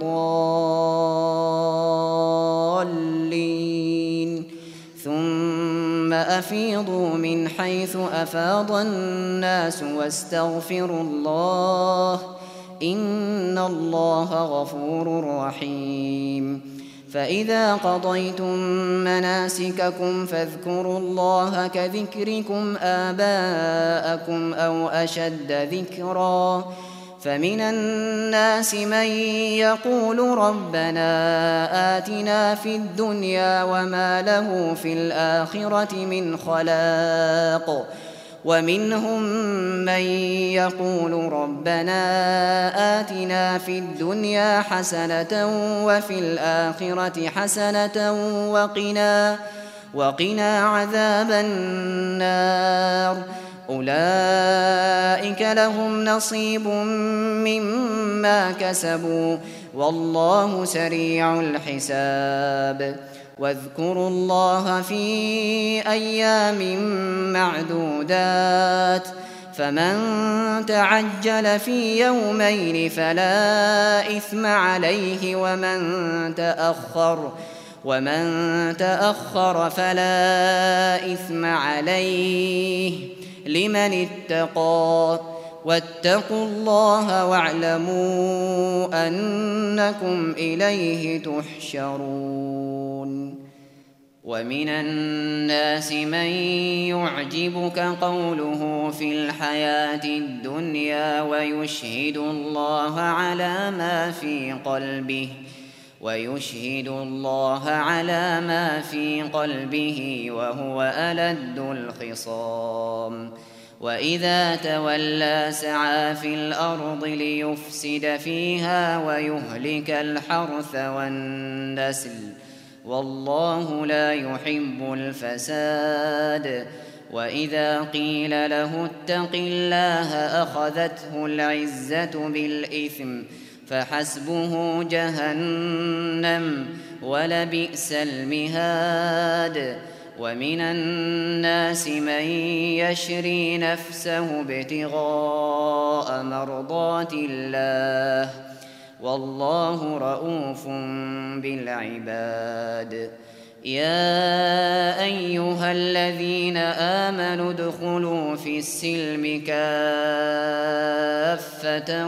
الضالين. ثم أفيضوا من حيث أفاض الناس واستغفروا الله إن الله غفور رحيم. فإذا قضيتم مناسككم فاذكروا الله كذكركم آباءكم أو أشد ذكرا، فمن الناس من يقول ربنا آتنا في الدنيا وما له في الآخرة من خلاق، ومنهم من يقول ربنا آتنا في الدنيا حسنة وفي الآخرة حسنة وقنا عذاب النار. أولئك لهم نصيب مما كسبوا والله سريع الحساب. واذكروا الله في أيام معدودات، فمن تعجل في يومين فلا إثم عليه، ومن تأخر فلا إثم عليه لمن اتقى. واتقوا الله واعلموا أنكم إليه تحشرون. ومن الناس من يعجبك قوله في الحياة الدنيا ويشهد الله على ما في قلبه وهو ألد الخصام. وإذا تولى سعى في الأرض ليفسد فيها ويهلك الحرث والنسل والله لا يحب الفساد. وإذا قيل له اتق الله أخذته العزة بالإثم فحسبه جهنم ولبئس المهاد. ومن الناس من يشري نفسه ابتغاء مرضات الله والله رءوف بالعباد. يا أيها الذين آمنوا ادخلوا في السلم كافة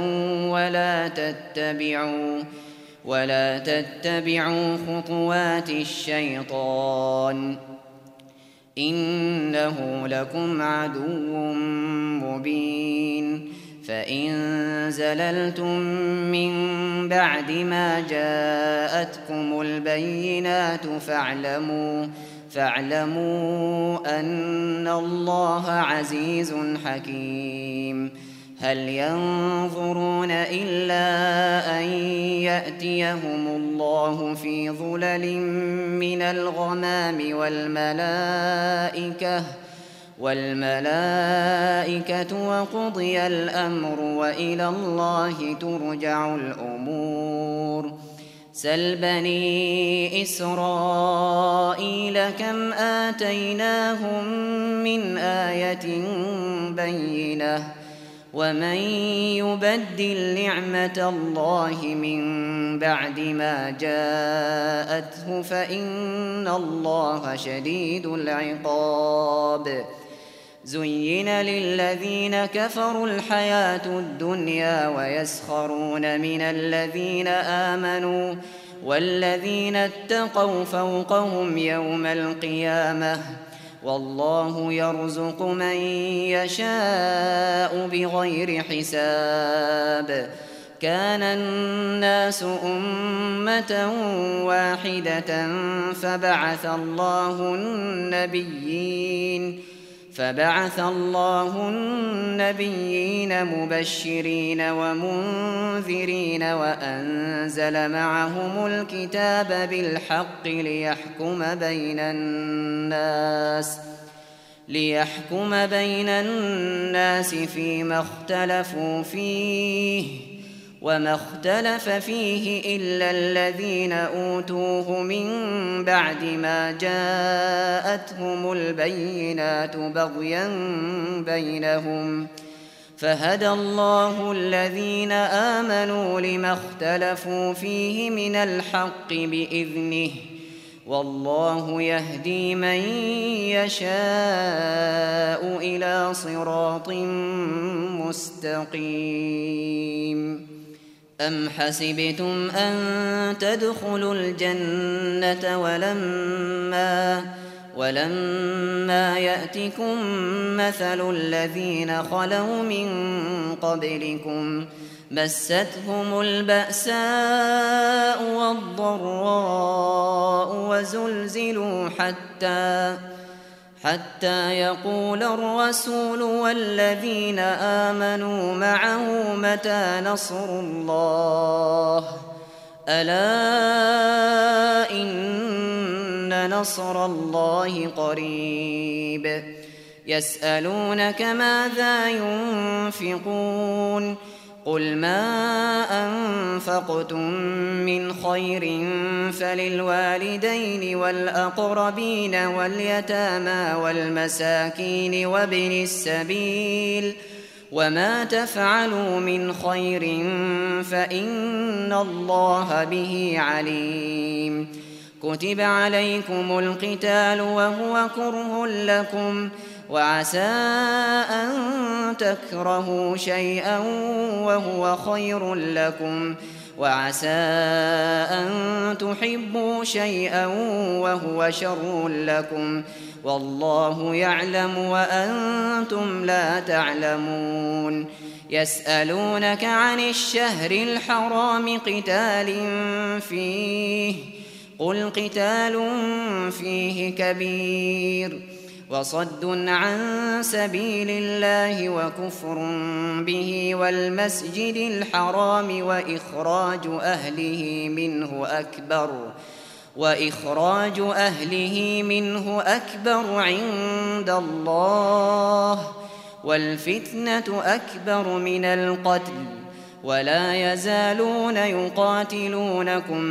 ولا تتبعوا خطوات الشيطان إنه لكم عدو مبين. فإن زللتم من بعد ما جاءتكم البينات فاعلموا أن الله عزيز حكيم. هل ينظرون إلا أن يأتيهم الله في ظلل من الغمام والملائكة وقضي الأمر وإلى الله ترجع الأمور. سل بني إسرائيل كم آتيناهم من آية بينة ومن يبدل نعمة الله من بعد ما جاءته فإن الله شديد العقاب. زين للذين كفروا الحياة الدنيا ويسخرون من الذين آمنوا والذين اتقوا فوقهم يوم القيامة والله يرزق من يشاء بغير حساب. كان الناس أمة واحدة فبعث الله النبيين مبشرين ومنذرين وأنزل معهم الكتاب بالحق ليحكم بين الناس فيما اختلفوا فيه وما اختلف فيه إلا الذين أوتوه من بعد ما جاءتهم البينات بغيا بينهم فهدى الله الذين آمنوا لما اختلفوا فيه من الحق بإذنه والله يهدي من يشاء إلى صراط مستقيم. أم حسبتم أن تدخلوا الجنة ولما يأتكم مثل الذين خلوا من قبلكم مستهم البأساء والضراء وزلزلوا حتى يقول الرسول والذين آمنوا معه متى نصر الله ألا إن نصر الله قريب. يسألونك ماذا ينفقون قل ما أنفقتم من خير فللوالدين والأقربين واليتامى والمساكين وابن السبيل وما تفعلوا من خير فإن الله به عليم. كتب عليكم القتال وهو كره لكم وعسى أن تكرهوا شيئا وهو خير لكم وعسى أن تحبوا شيئا وهو شر لكم والله يعلم وأنتم لا تعلمون. يسألونك عن الشهر الحرام قتال فيه قل قتال فيه كبير وصد عن سبيل الله وكفر به والمسجد الحرام وإخراج أهله منه أكبر وإخراج أهله منه أكبر عند الله والفتنة أكبر من القتل ولا يزالون يقاتلونكم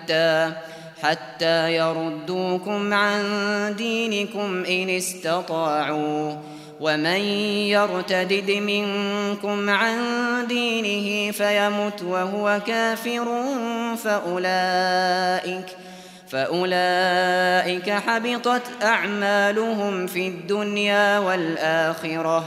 حتى يردوكم عن دينكم إن استطاعوا ومن يرتدد منكم عن دينه فيمت وهو كافر فأولئك حبطت أعمالهم في الدنيا والآخرة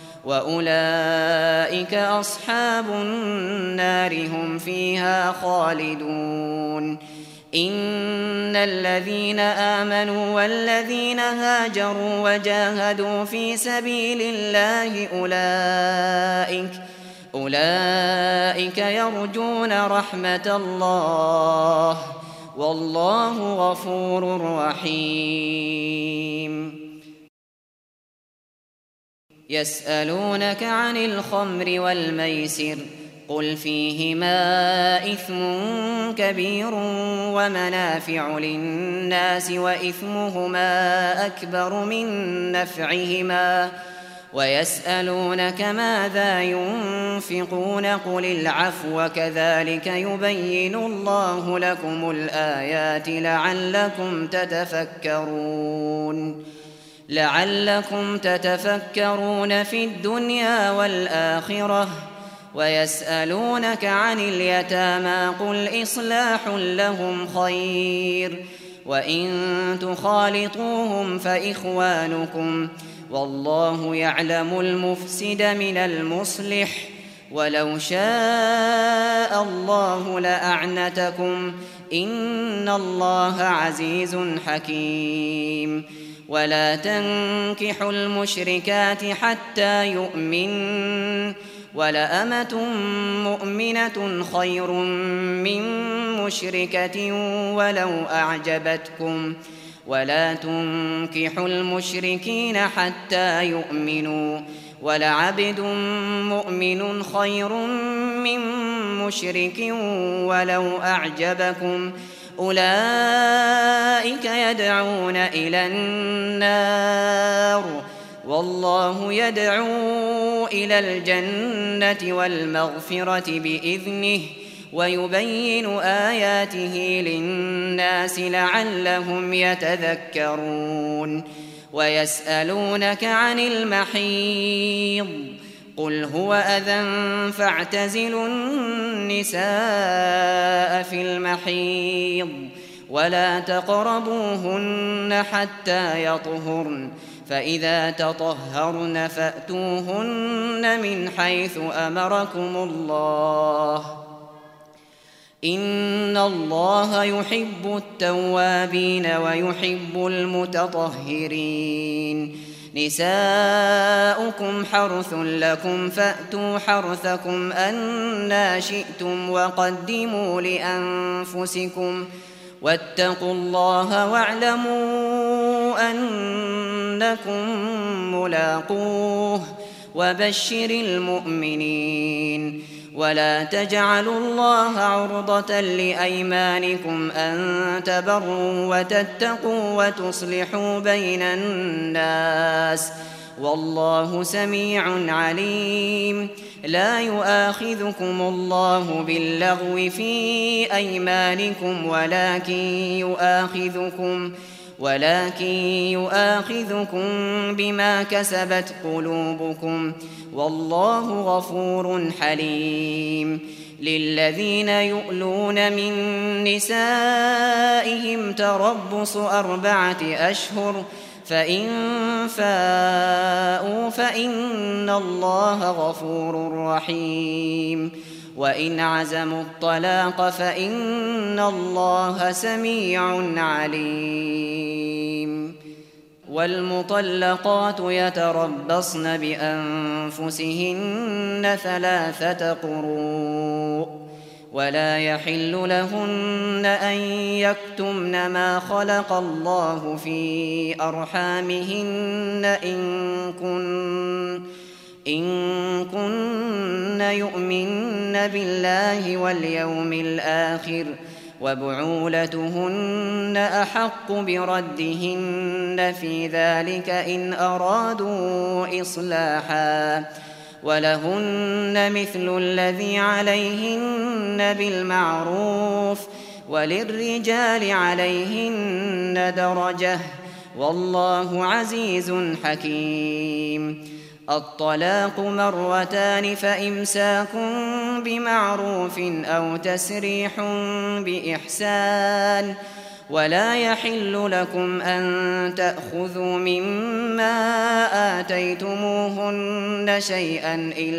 وأولئك أصحاب النار هم فيها خالدون إن الذين آمنوا والذين هاجروا وجاهدوا في سبيل الله أولئك يرجون رحمة الله والله غفور رحيم يسألونك عن الخمر والميسر قل فيهما إثم كبير ومنافع للناس وإثمهما أكبر من نفعهما ويسألونك ماذا ينفقون قل العفو كذلك يبين الله لكم الآيات لعلكم تتفكرون في الدنيا والآخرة ويسألونك عن اليتامى قل إصلاح لهم خير وإن تخالطوهم فإخوانكم والله يعلم المفسد من المصلح ولو شاء الله لأعنتكم إن الله عزيز حكيم ولا تنكحوا المشركات حتى يؤمنوا ولأمة مؤمنة خير من مشركة ولو أعجبتكم ولا تنكحوا المشركين حتى يؤمنوا ولعبد مؤمن خير من مشرك ولو أعجبكم أولئك يدعون إلى النار والله يدعو إلى الجنة والمغفرة بإذنه ويبين آياته للناس لعلهم يتذكرون ويسألونك عن المحيض قل هو أذى فاعتزلوا النساء في المحيض ولا تقربوهن حتى يطهرن فإذا تطهرن فأتوهن من حيث أمركم الله إن الله يحب التوابين ويحب المتطهرين نساؤكم حرث لكم فأتوا حرثكم أنى شئتم وقدموا لأنفسكم واتقوا الله واعلموا أنكم ملاقوه وبشر المؤمنين ولا تجعلوا الله عرضة لأيمانكم أن تبروا وتتقوا وتصلحوا بين الناس والله سميع عليم لا يؤاخذكم الله باللغو في أيمانكم ولكن يؤاخذكم بما كسبت قلوبكم والله غفور حليم للذين يؤلون من نسائهم تربص 4 أشهر فإن فاءوا فإن الله غفور رحيم وإن عزموا الطلاق فإن الله سميع عليم والمطلقات يتربصن بأنفسهن 3 قروء ولا يحل لهن أن يكتمن ما خلق الله في أرحامهن إن كن يؤمن بالله واليوم الآخر وبعولتهن أحق بردهن في ذلك إن أرادوا إصلاحا ولهن مثل الذي عليهن بالمعروف وللرجال عليهن درجة والله عزيز حكيم. الطلاق مرتان فإمساك بمعروف أو تسريح بإحسان ولا يحل لكم أن تأخذوا مما آتيتموهن شيئا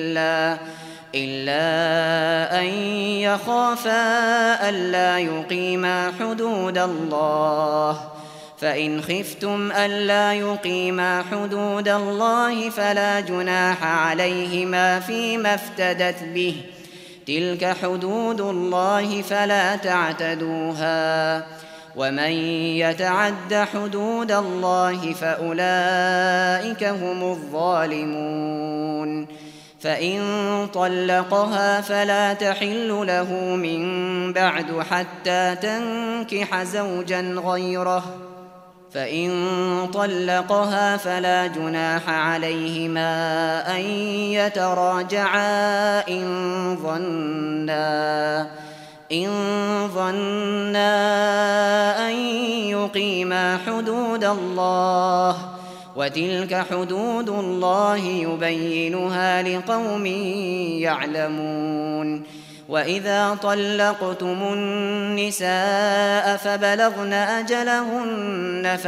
إلا أن يخافا ألا يقيما حدود الله فإن خفتم ألا يقيما حدود الله فلا جناح عليهما فيما افتدت به تلك حدود الله فلا تعتدوها ومن يتعد حدود الله فأولئك هم الظالمون. فإن طلقها فلا تحل له من بعد حتى تنكح زوجا غيره فإن طلقها فلا جناح عليهما أن يتراجعا إن ظنا أن يقيما حدود الله وتلك حدود الله يبينها لقوم يعلمون. وإذا طلقتم النساء فبلغن أجلهن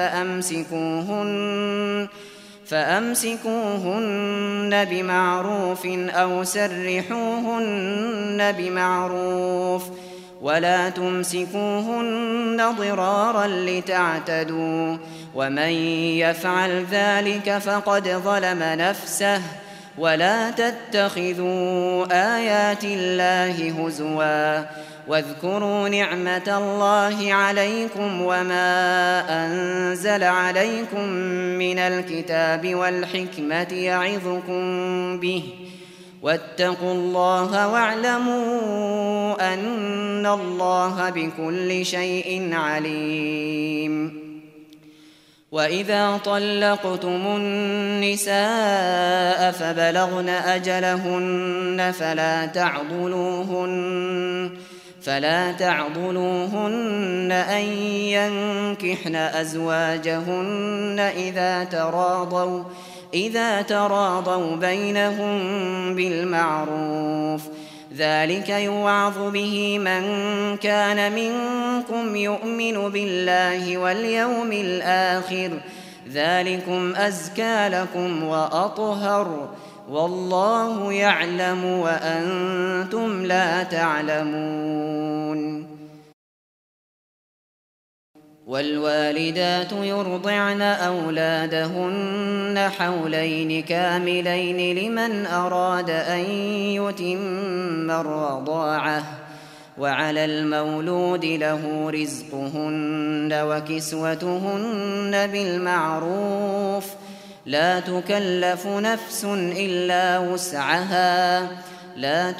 فأمسكوهن بمعروف أو سرحوهن بمعروف ولا تمسكوهن ضرارا لتعتدوا ومن يفعل ذلك فقد ظلم نفسه ولا تتخذوا آيات الله هزوا واذكروا نعمة الله عليكم وما أنزل عليكم من الكتاب والحكمة يعظكم به واتقوا الله واعلموا أن الله بكل شيء عليم. وإذا طلقتم النساء فبلغن أجلهن فلا تعضلوهن أن ينكحن أزواجهن إذا تراضوا بينهم بالمعروف ذلك يوعظ به من كان منكم يؤمن بالله واليوم الآخر ذلكم أزكى لكم وأطهر والله يعلم وأنتم لا تعلمون. والوالدات يرضعن أولادهن حولين كاملين لمن أراد أن يتم الرضاعة وعلى المولود له رزقهن وكسوتهن بالمعروف لا تكلف نفس إلا وسعها لا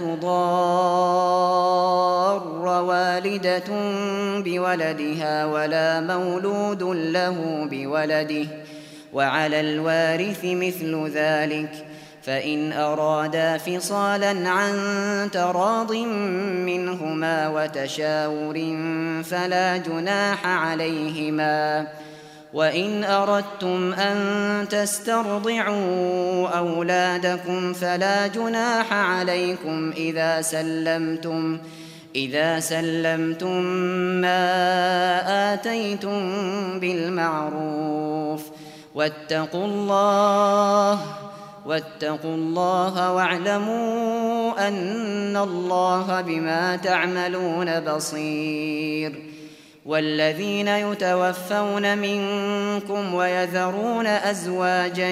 تضار والدة بولدها ولا مولود له بولده وعلى الوارث مثل ذلك فإن أرادا فصالا عن تراض منهما وتشاور فلا جناح عليهما. وإن أردتم أن تسترضعوا أولادكم فلا جناح عليكم إذا سلمتم ما آتيتم بالمعروف واتقوا الله واعلموا أن الله بما تعملون بصير. والذين يتوفون منكم ويذرون أزواجا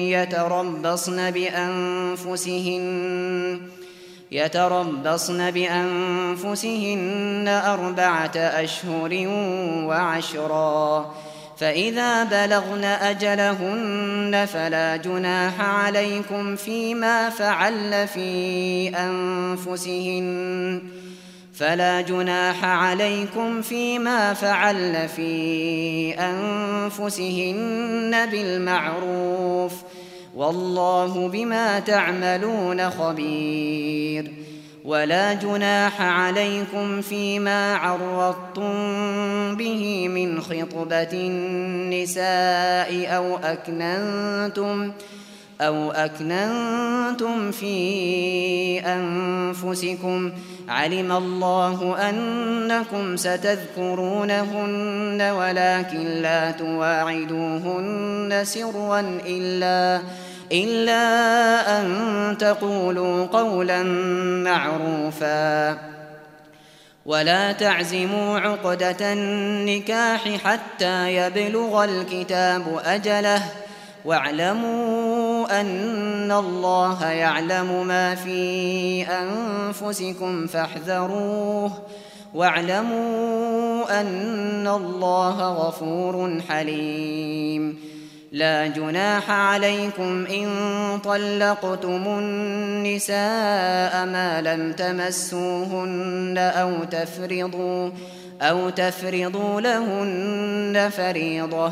يتربصن بأنفسهن 4 أشهر وعشرا فإذا بلغن أجلهن فلا جناح عليكم فيما فعلن فلا جناح عليكم فيما فعلن في أنفسهن بالمعروف والله بما تعملون خبير. ولا جناح عليكم فيما عرضتم به من خطبة النساء أو أكننتم في أنفسكم علم الله أنكم ستذكرونهن ولكن لا تواعدوهن سرا إلا أن تقولوا قولا معروفا ولا تعزموا عقدة النكاح حتى يبلغ الكتاب أجله واعلموا أن الله يعلم ما في أنفسكم فاحذروه واعلموا أن الله غفور حليم. لا جناح عليكم إن طلقتم النساء ما لم تمسوهن أو تفرضوا لهن فريضة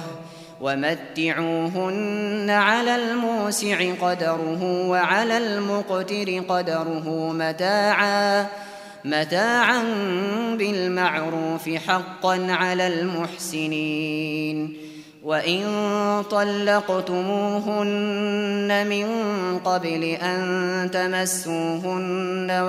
ومتعوهن على الموسع قدره وعلى المقتر قدره متاعا بالمعروف حقا على المحسنين. وإن طلقتموهن من قبل أن تمسوهن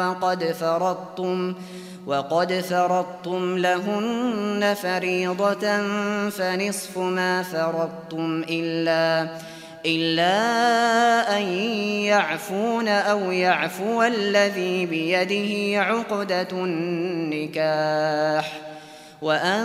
وقد فرضتم لهن فريضة فنصف ما فرضتم إلا أن يعفون أو يعفو الذي بيده عقدة النكاح وأن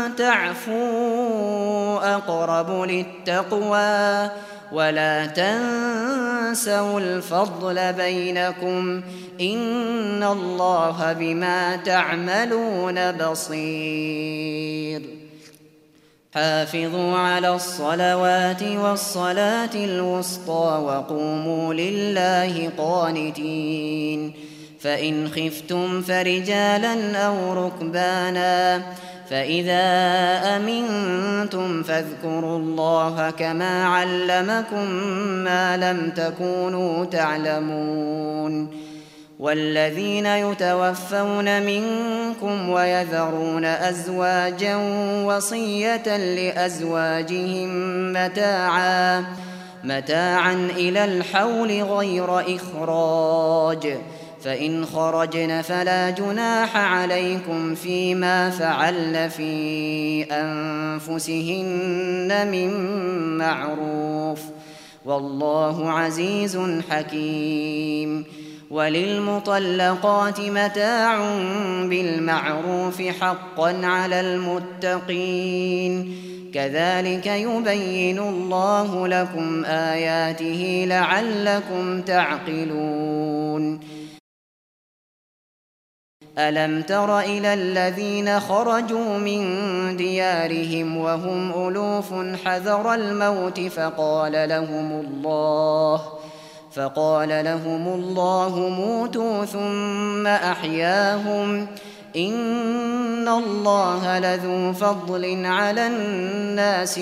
تعفوا أقرب للتقوى ولا تنسوا الفضل بينكم إن الله بما تعملون بصير. حافظوا على الصلوات والصلاة الوسطى وقوموا لله قانتين. فإن خفتم فرجالا أو ركبانا فإذا أمنتم فاذكروا الله كما علمكم ما لم تكونوا تعلمون. والذين يتوفون منكم ويذرون أزواجا وصية لأزواجهم متاعا إلى الحول غير إخراج فإن خرجن فلا جناح عليكم فيما فعلن في أنفسهن من معروف والله عزيز حكيم. وللمطلقات متاع بالمعروف حقا على المتقين كذلك يبين الله لكم آياته لعلكم تعقلون. ألم تر إلى الذين خرجوا من ديارهم وهم ألوف حذر الموت فقال لهم الله موتوا ثم أحياهم إن الله لذو فضل على الناس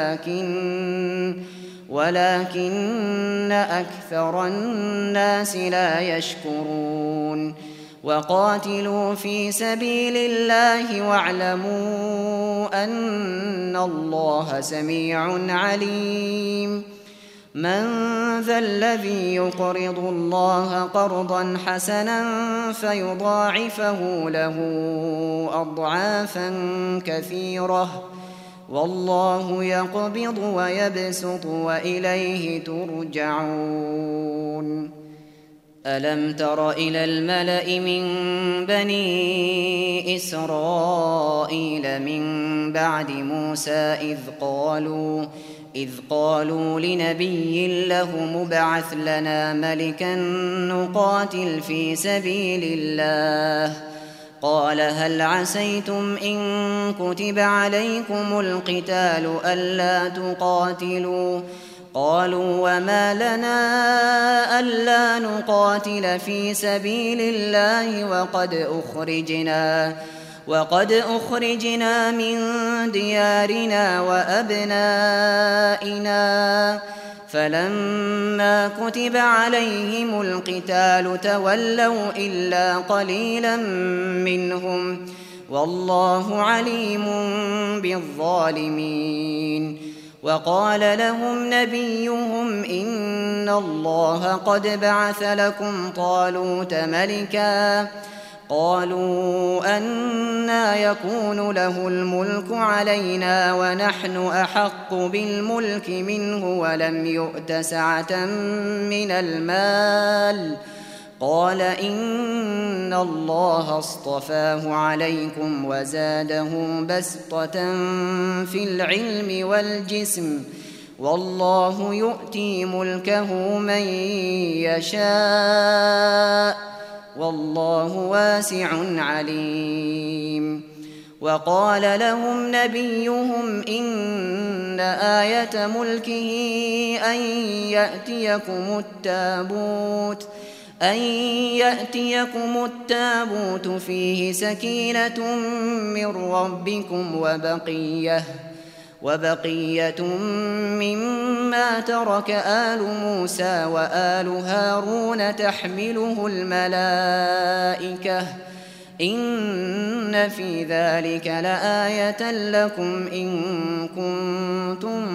ولكن أكثر الناس لا يشكرون. وقاتلوا في سبيل الله واعلموا أن الله سميع عليم. من ذا الذي يقرض الله قرضا حسنا فيضاعفه له أضعافا كثيرة والله يقبض ويبسط وإليه ترجعون. ألم تر إلى الملأ من بني إسرائيل من بعد موسى إذ قالوا لنبي له مبعث لنا ملكا نقاتل في سبيل الله قال هل عسيتم إن كتب عليكم القتال ألا تقاتلوا قالوا وما لنا ألا نقاتل في سبيل الله وقد أخرجنا من ديارنا وأبنائنا فلما كتب عليهم القتال تولوا إلا قليلا منهم والله عليم بالظالمين. وقال لهم نبيهم إن الله قد بعث لكم طالوت ملكا قالوا أنى يكون له الملك علينا ونحن أحق بالملك منه ولم يؤت سعة من المال قال إن الله اصطفاه عليكم وزاده بسطة في العلم والجسم والله يؤتي ملكه من يشاء والله واسع عليم. وقال لهم نبيهم إن آية ملكه أن يأتيكم التابوت فيه سكينة من ربكم وبقية مما ترك آل موسى وآل هارون تحمله الملائكة إن في ذلك لآية لكم إن كنتم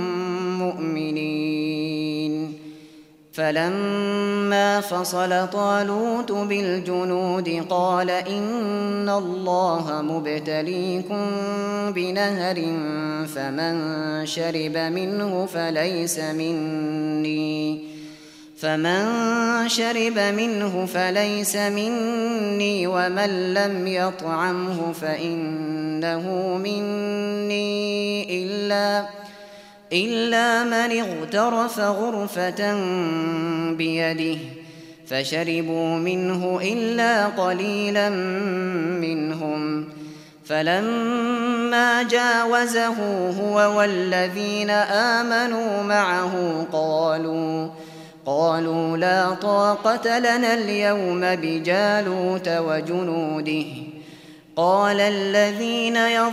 مؤمنين. فلما فصل طالوت بالجنود قال إن الله مبتليكم بنهر فمن شرب منه فليس مني ومن لم يطعمه فإنه مني إلا من اغترف غرفة بيده فشربوا منه إلا قليلا منهم. فلما جاوزه هو والذين آمنوا معه قالوا لا طاقة لنا اليوم بجالوت وجنوده. قال الذين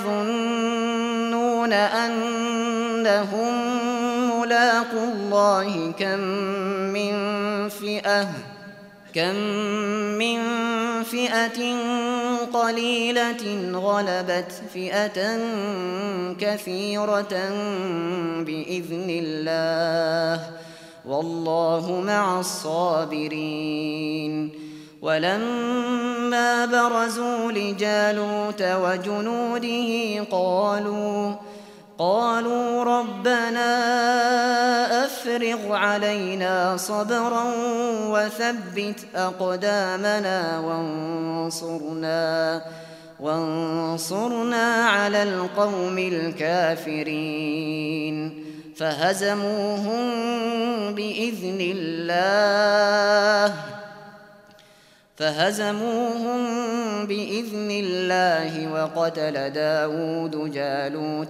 يظنون أنهم ملاقو الله كم من فئة قليلة غلبت فئة كثيرة بإذن الله والله مع الصابرين. ولما برزوا لجالوت وجنوده قالوا ربنا أفرغ علينا صبرا وثبت أقدامنا وانصرنا على القوم الكافرين. فهزموهم بإذن الله وقتل داود جالوت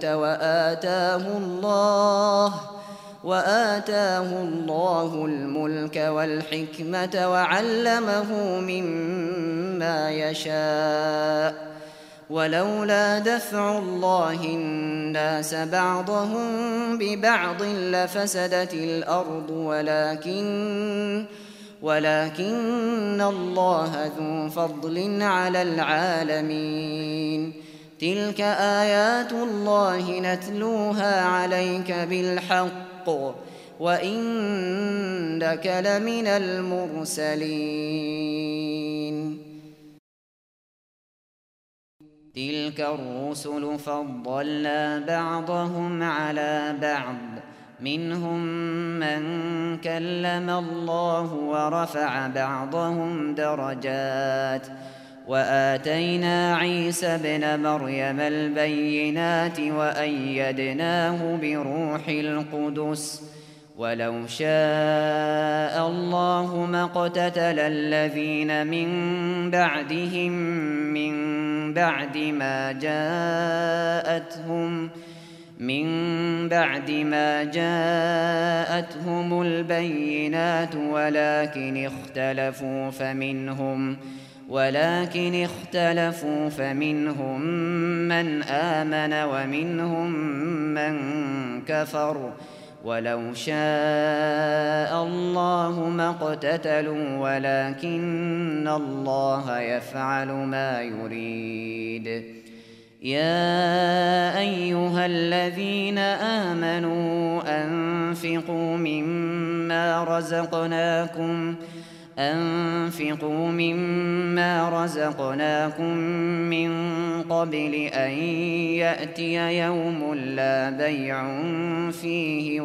وآتاه الله الملك والحكمة وعلمه مما يشاء. ولولا دفع الله الناس بعضهم ببعض لفسدت الأرض ولكن الله ذو فضل على العالمين. تلك آيات الله نتلوها عليك بالحق وإنك لمن المرسلين. تلك الرسل فضلنا بعضهم على بعض منهم من كلم الله ورفع بعضهم درجات وآتينا عيسى ابن مريم البينات وأيدناه بروح القدس ولو شاء الله ما اقتتل الذين من بعدهم من بعد ما جاءتهم من بعد ما جاءتهم البينات ولكن اختلفوا فمنهم من آمن ومنهم من كفر ولو شاء الله ما اقتتلوا ولكن الله يفعل ما يريد. يا أيها الذين آمنوا أنفقوا مما رزقناكم من قبل أن يأتي يوم لا بيع فيه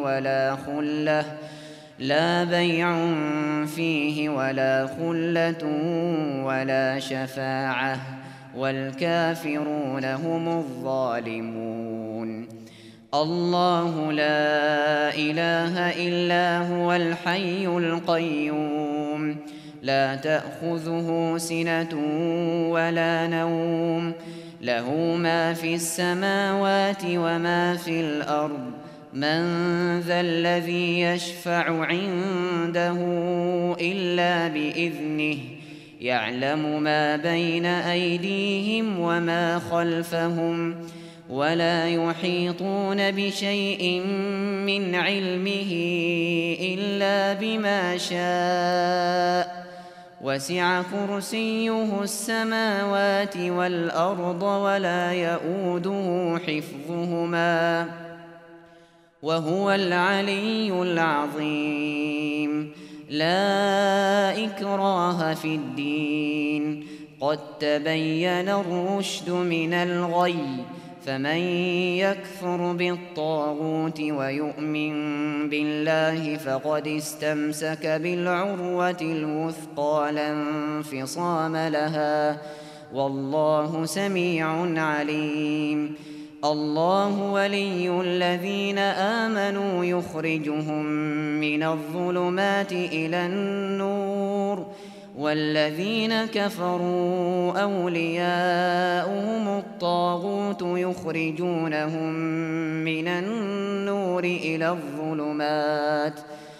ولا خلة ولا شفاعة والكافرون هم الظالمون. الله لا إله إلا هو الحي القيوم لا تأخذه سنة ولا نوم له ما في السماوات وما في الأرض من ذا الذي يشفع عنده إلا بإذنه يعلم ما بين أيديهم وما خلفهم ولا يحيطون بشيء من علمه إلا بما شاء وسع كرسيه السماوات والأرض ولا يؤوده حفظهما وهو العلي العظيم. لا إكراه في الدين قد تبين الرشد من الغي فمن يكفر بالطاغوت ويؤمن بالله فقد استمسك بالعروة الوثقى لا انفصام لها والله سميع عليم. الله ولي الذين آمنوا يخرجهم من الظلمات إلى النور والذين كفروا أولياؤهم الطاغوت يخرجونهم من النور إلى الظلمات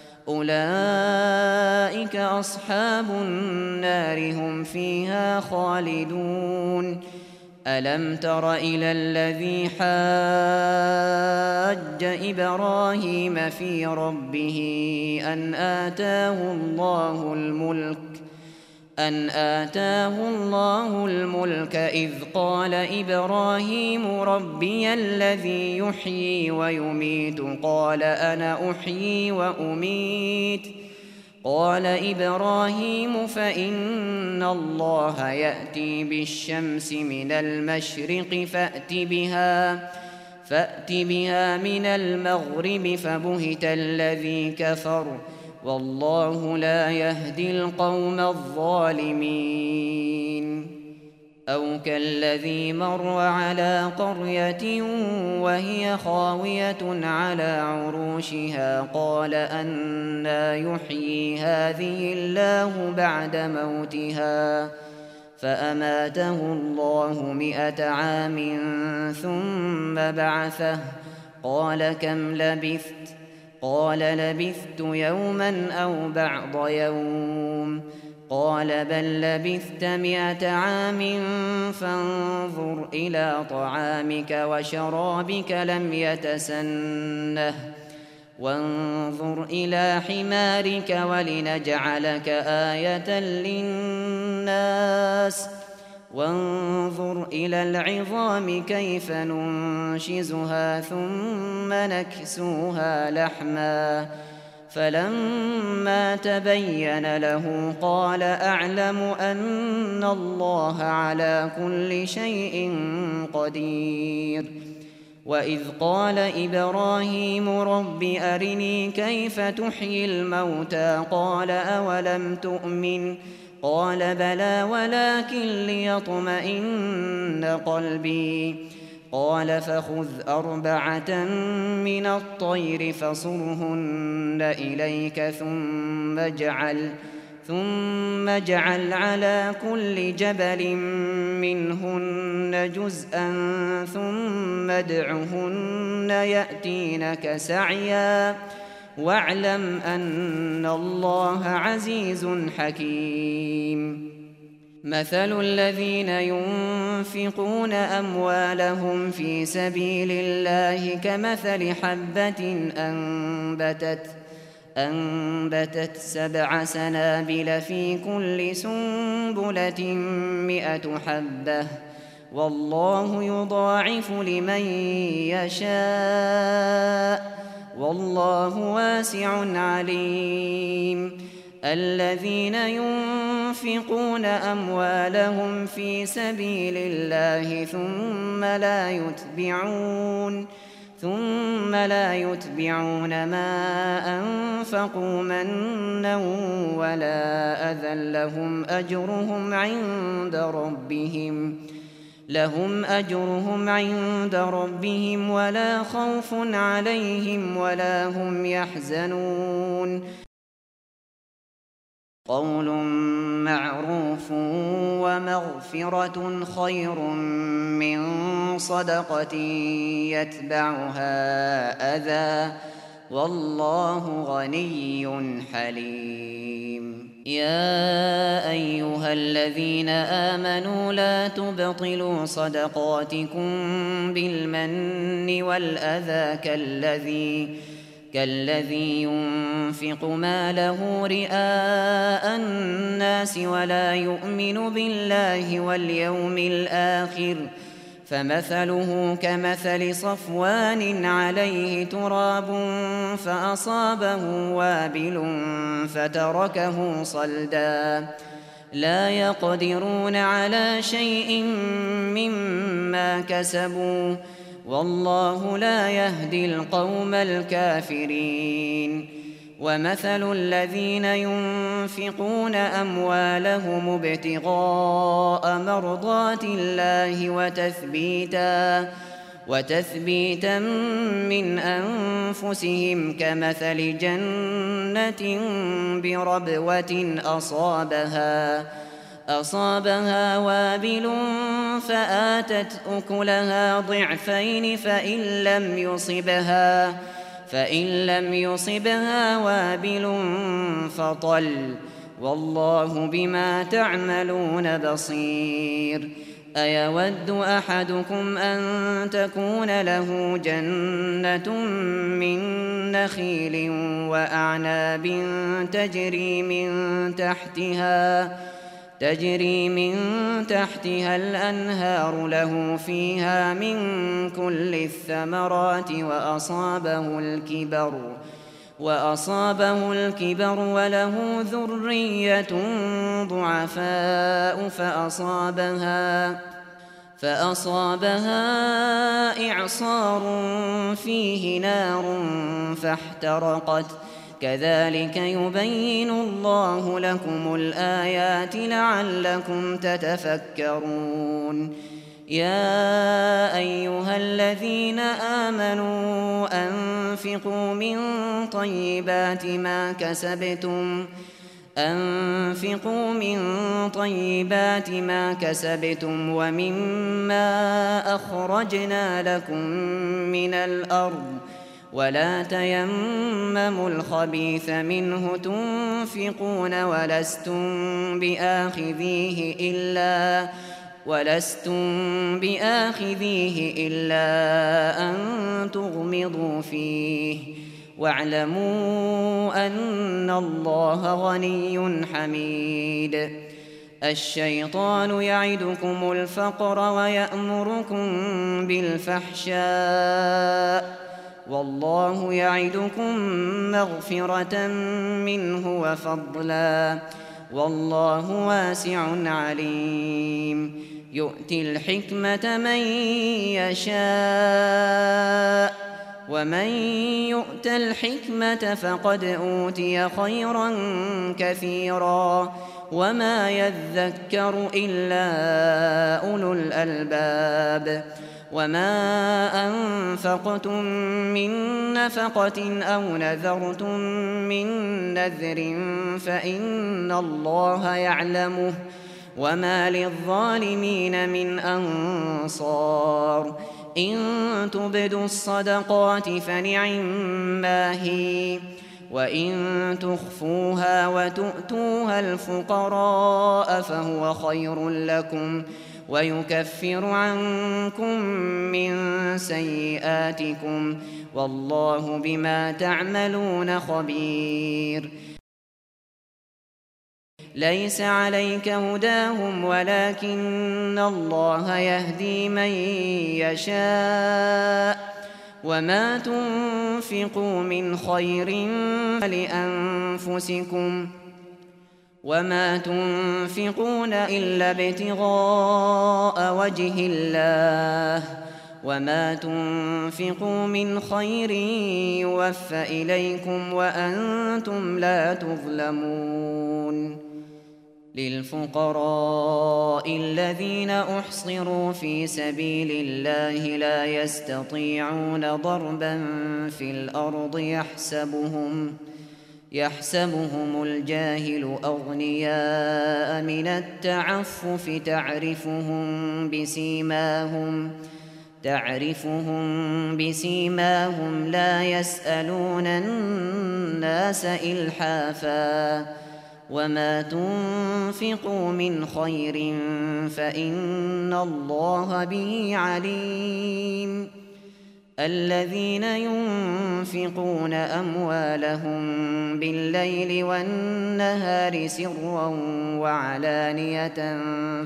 أولئك أصحاب النار هم فيها خالدون. ألم تر إلى الذي حاج إبراهيم في ربه أن آتاه الله الملك إذ قال إبراهيم ربي الذي يحيي ويميت قال أنا أحيي وأميت قال إبراهيم فإن الله يأتي بالشمس من المشرق فأت بها من المغرب فبهت الذي كفر والله لا يهدي القوم الظالمين. أو كالذي مر على قرية وهي خاوية على عروشها قال أنى يحيي هذه الله بعد موتها فأماته الله 100 عام ثم بعثه قال كم لبثت قال لبثت يوما أو بعض يوم قال بل لبثت 100 عام فانظر إلى طعامك وشرابك لم يتسنه وانظر إلى حمارك ولنجعلك آية للناس وانظر إلى العظام كيف ننشزها ثم نكسوها لحما فلما تبين له قال أعلم أن الله على كل شيء قدير. وإذ قال إبراهيم رب أرني كيف تحيي الموتى قال أولم تؤمن قال بلى ولكن ليطمئن قلبي قال فخذ 4 من الطير فصرهن إليك ثم اجعل على كل جبل منهن جزءا ثم ادعهن يأتينك سعيا واعلم أن الله عزيز حكيم. مثل الذين ينفقون أموالهم في سبيل الله كمثل حبة أنبتت 7 سنابل في كل سنبلة 100 حبة والله يضاعف لمن يشاء والله واسع عليم. الذين ينفقون أموالهم في سبيل الله ثم لا يتبعون ما أنفقوا منا ولا أذى لهم أجرهم عند ربهم ولا خوف عليهم ولا هم يحزنون. قول معروف ومغفرة خير من صدقة يتبعها أذى والله غني حليم. يا أيها الذين آمنوا لا تبطلوا صدقاتكم بالمن والأذى كالذي ينفق ماله رئاء الناس ولا يؤمن بالله واليوم الآخر فمثله كمثل صفوان عليه تراب فأصابه وابل فتركه صلدا لا يقدرون على شيء مما كسبوا والله لا يهدي القوم الكافرين. ومثل الذين ينفقون أموالهم ابتغاء مرضات الله وتثبيتا من أنفسهم كمثل جنة بربوة أصابها وابل فآتت أكلها ضعفين فإن لم يصبها وابل فطل والله بما تعملون بصير. أيود أحدكم أن تكون له جنة من نخيل وأعناب تجري من تحتها الأنهار له فيها من كل الثمرات وأصابه الكبر وله ذرية ضعفاء فأصابها إعصار فيه نار فاحترقت كذلك يبين الله لكم الآيات لعلكم تتفكرون. يا أيها الذين آمنوا أنفقوا من طيبات ما كسبتم ومما أخرجنا لكم من الأرض ولا تيمموا الخبيث منه تنفقون ولستم بآخذيه إلا أن تغمضوا فيه واعلموا أن الله غني حميد. الشيطان يعدكم الفقر ويأمركم بالفحشاء والله يعدكم مغفرة منه وفضلا والله واسع عليم. يؤتي الحكمة من يشاء ومن يؤت الحكمة فقد أوتي خيرا كثيرا وما يذكر إلا أولو الألباب. وما أنفقتم من نفقة أو نذرتم من نذر فإن الله يعلمه وما للظالمين من أنصار إن تبدوا الصدقات فنعما هي وإن تخفوها وتؤتوها الفقراء فهو خير لكم ويكفر عنكم من سيئاتكم والله بما تعملون خبير ليس عليك هداهم ولكن الله يهدي من يشاء وما تنفقوا من خير فلأنفسكم وما تنفقون إلا ابتغاء وجه الله وما تنفقوا من خير يوفى إليكم وأنتم لا تظلمون للفقراء الذين أحصروا في سبيل الله لا يستطيعون ضربا في الأرض يحسبهم الجاهل أغنياء من التعفف تعرفهم بسيماهم لا يسألون الناس إلحافا وما تنفقوا من خير فإن الله به عليم الذين ينفقون أموالهم بالليل والنهار سرا وعلانية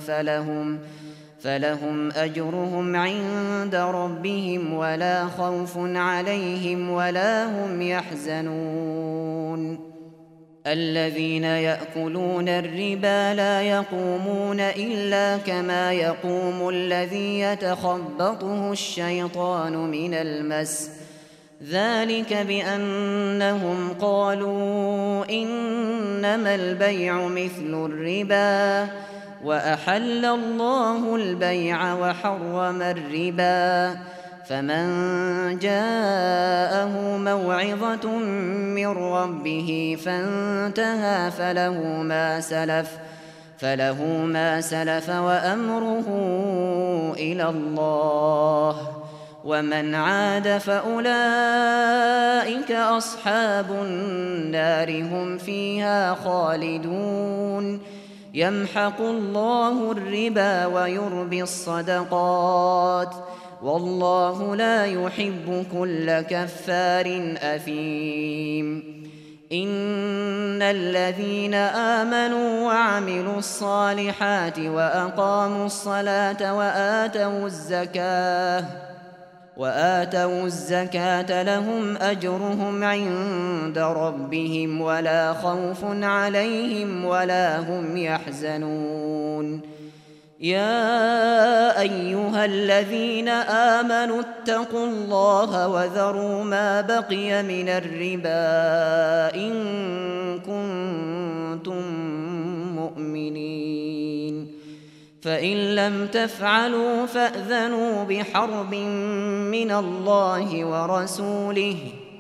فلهم أجرهم عند ربهم ولا خوف عليهم ولا هم يحزنون الذين يأكلون الربا لا يقومون إلا كما يقوم الذي يتخبطه الشيطان من المس ذلك بأنهم قالوا إنما البيع مثل الربا وأحل الله البيع وحرم الربا فمن جاءه موعظة من ربه فانتهى فله ما سلف وأمره إلى الله ومن عاد فأولئك أصحاب النار هم فيها خالدون يمحق الله الربا ويربي الصدقات والله لا يحب كل كفار أثيم إن الذين آمنوا وعملوا الصالحات وأقاموا الصلاة وآتوا الزكاة لهم أجرهم عند ربهم ولا خوف عليهم ولا هم يحزنون يا أيها الذين آمنوا اتقوا الله وذروا ما بقي من الربا إن كنتم مؤمنين فإن لم تفعلوا فأذنوا بحرب من الله ورسوله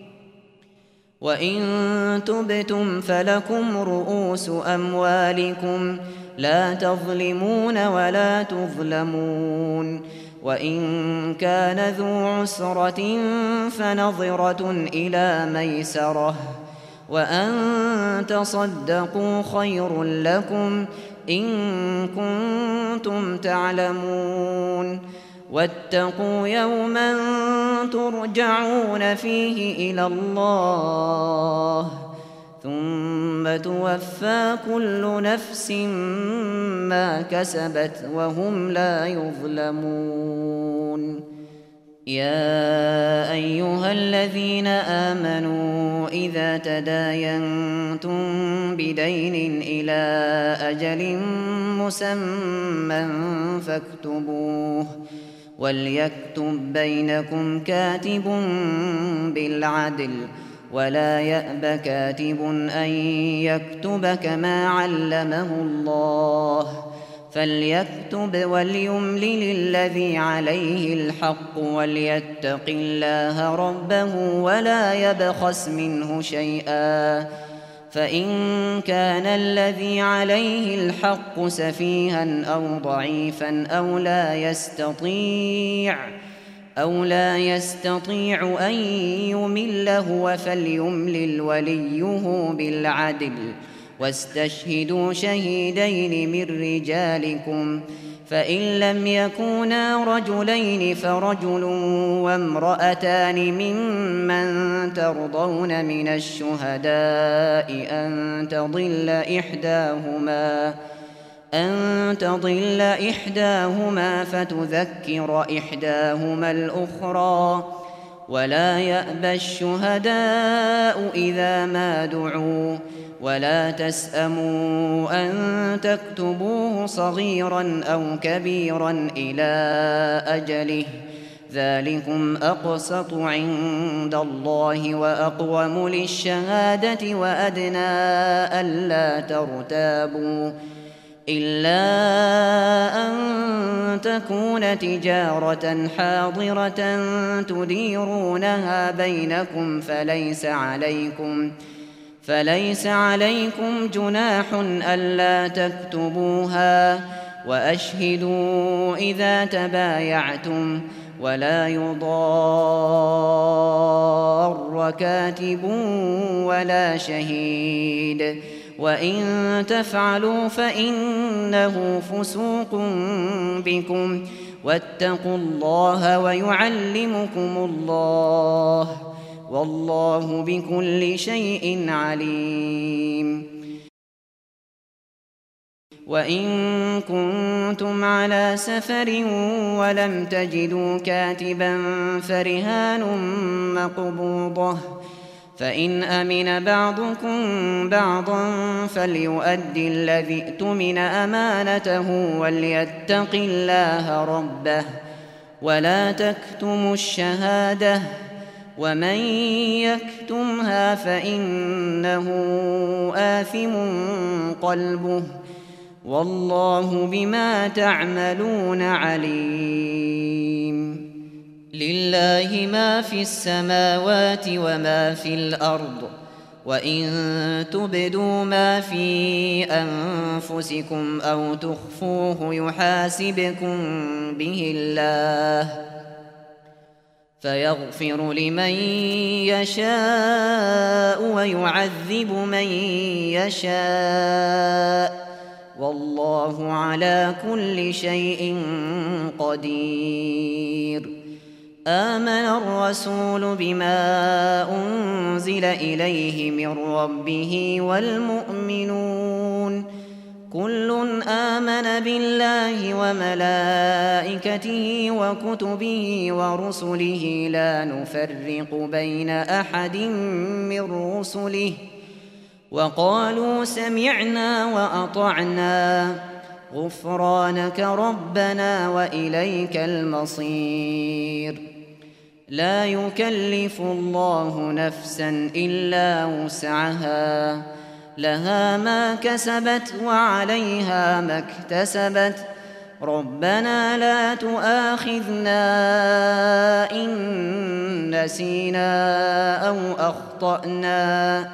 وإن تبتم فلكم رؤوس أموالكم لا تظلمون ولا تظلمون وإن كان ذو عسرة فنظرة إلى ميسرة وأن تصدقوا خير لكم إن كنتم تعلمون واتقوا يوما ترجعون فيه إلى الله ثم توفى كل نفس ما كسبت وهم لا يظلمون يا أيها الذين آمنوا إذا تداينتم بدين إلى أجل مسمى فاكتبوه وليكتب بينكم كاتب بالعدل ولا يأب كاتب أن يكتب كما علمه الله فليكتب وليملل الذي عليه الحق وليتق الله ربه ولا يبخس منه شيئا، فإن كان الذي عليه الحق سفيها أو ضعيفا أو لا يستطيع أن يمل هو فليملل وليه بالعدل، واستشهدوا شهيدين من رجالكم، فإن لم يكونا رجلين فرجل وامرأتان ممن ترضون من الشهداء أن تضل إحداهما فتذكر إحداهما الأخرى، ولا يأبى الشهداء إذا ما دعوا، ولا تسأموا أن تكتبوه صغيرا أو كبيرا إلى أجله، ذلكم أقسط عند الله وأقوم للشهادة وأدنى ألا ترتابوا، إلا أن تكون تجارة حاضرة تديرونها بينكم فليس عليكم جناح ألا تكتبوها، وأشهدوا إذا تبايعتم، ولا يضار كاتب ولا شهيد، وإن تفعلوا فإنه فسوق بكم، واتقوا الله ويعلمكم الله، والله بكل شيء عليم. وإن كنتم على سفر ولم تجدوا كاتبا فرهان مقبوضة، فإن أمن بعضكم بعضا فليؤدي الذي اؤتمن أمانته وليتق الله ربه، ولا تكتموا الشهادة، ومن يكتمها فإنه آثم قلبه، والله بما تعملون عليم. لله ما في السماوات وما في الأرض، وإن تبدوا ما في أنفسكم أو تخفوه يحاسبكم به الله، فيغفر لمن يشاء ويعذب من يشاء، والله على كل شيء قدير. آمن الرسول بما أنزل إليه من ربه والمؤمنون كل آمن بالله وملائكته وكتبه ورسله لا نفرق بين أحد من رسله، وقالوا سمعنا وأطعنا غفرانك ربنا وإليك المصير. لا يكلف الله نفسا إلا وسعها، لها ما كسبت وعليها ما اكتسبت، ربنا لا تؤاخذنا إن نسينا أو أخطأنا،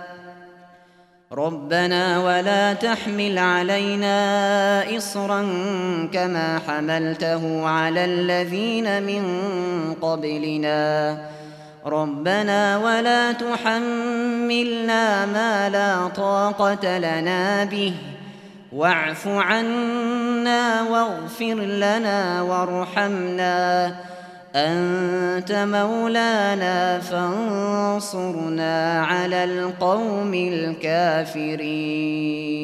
ربنا ولا تحمل علينا إصرا كما حملته على الذين من قبلنا، ربنا ولا تحملنا ما لا طاقة لنا به، واعف عنا واغفر لنا وارحمنا، أنت مولانا فانصرنا على القوم الكافرين.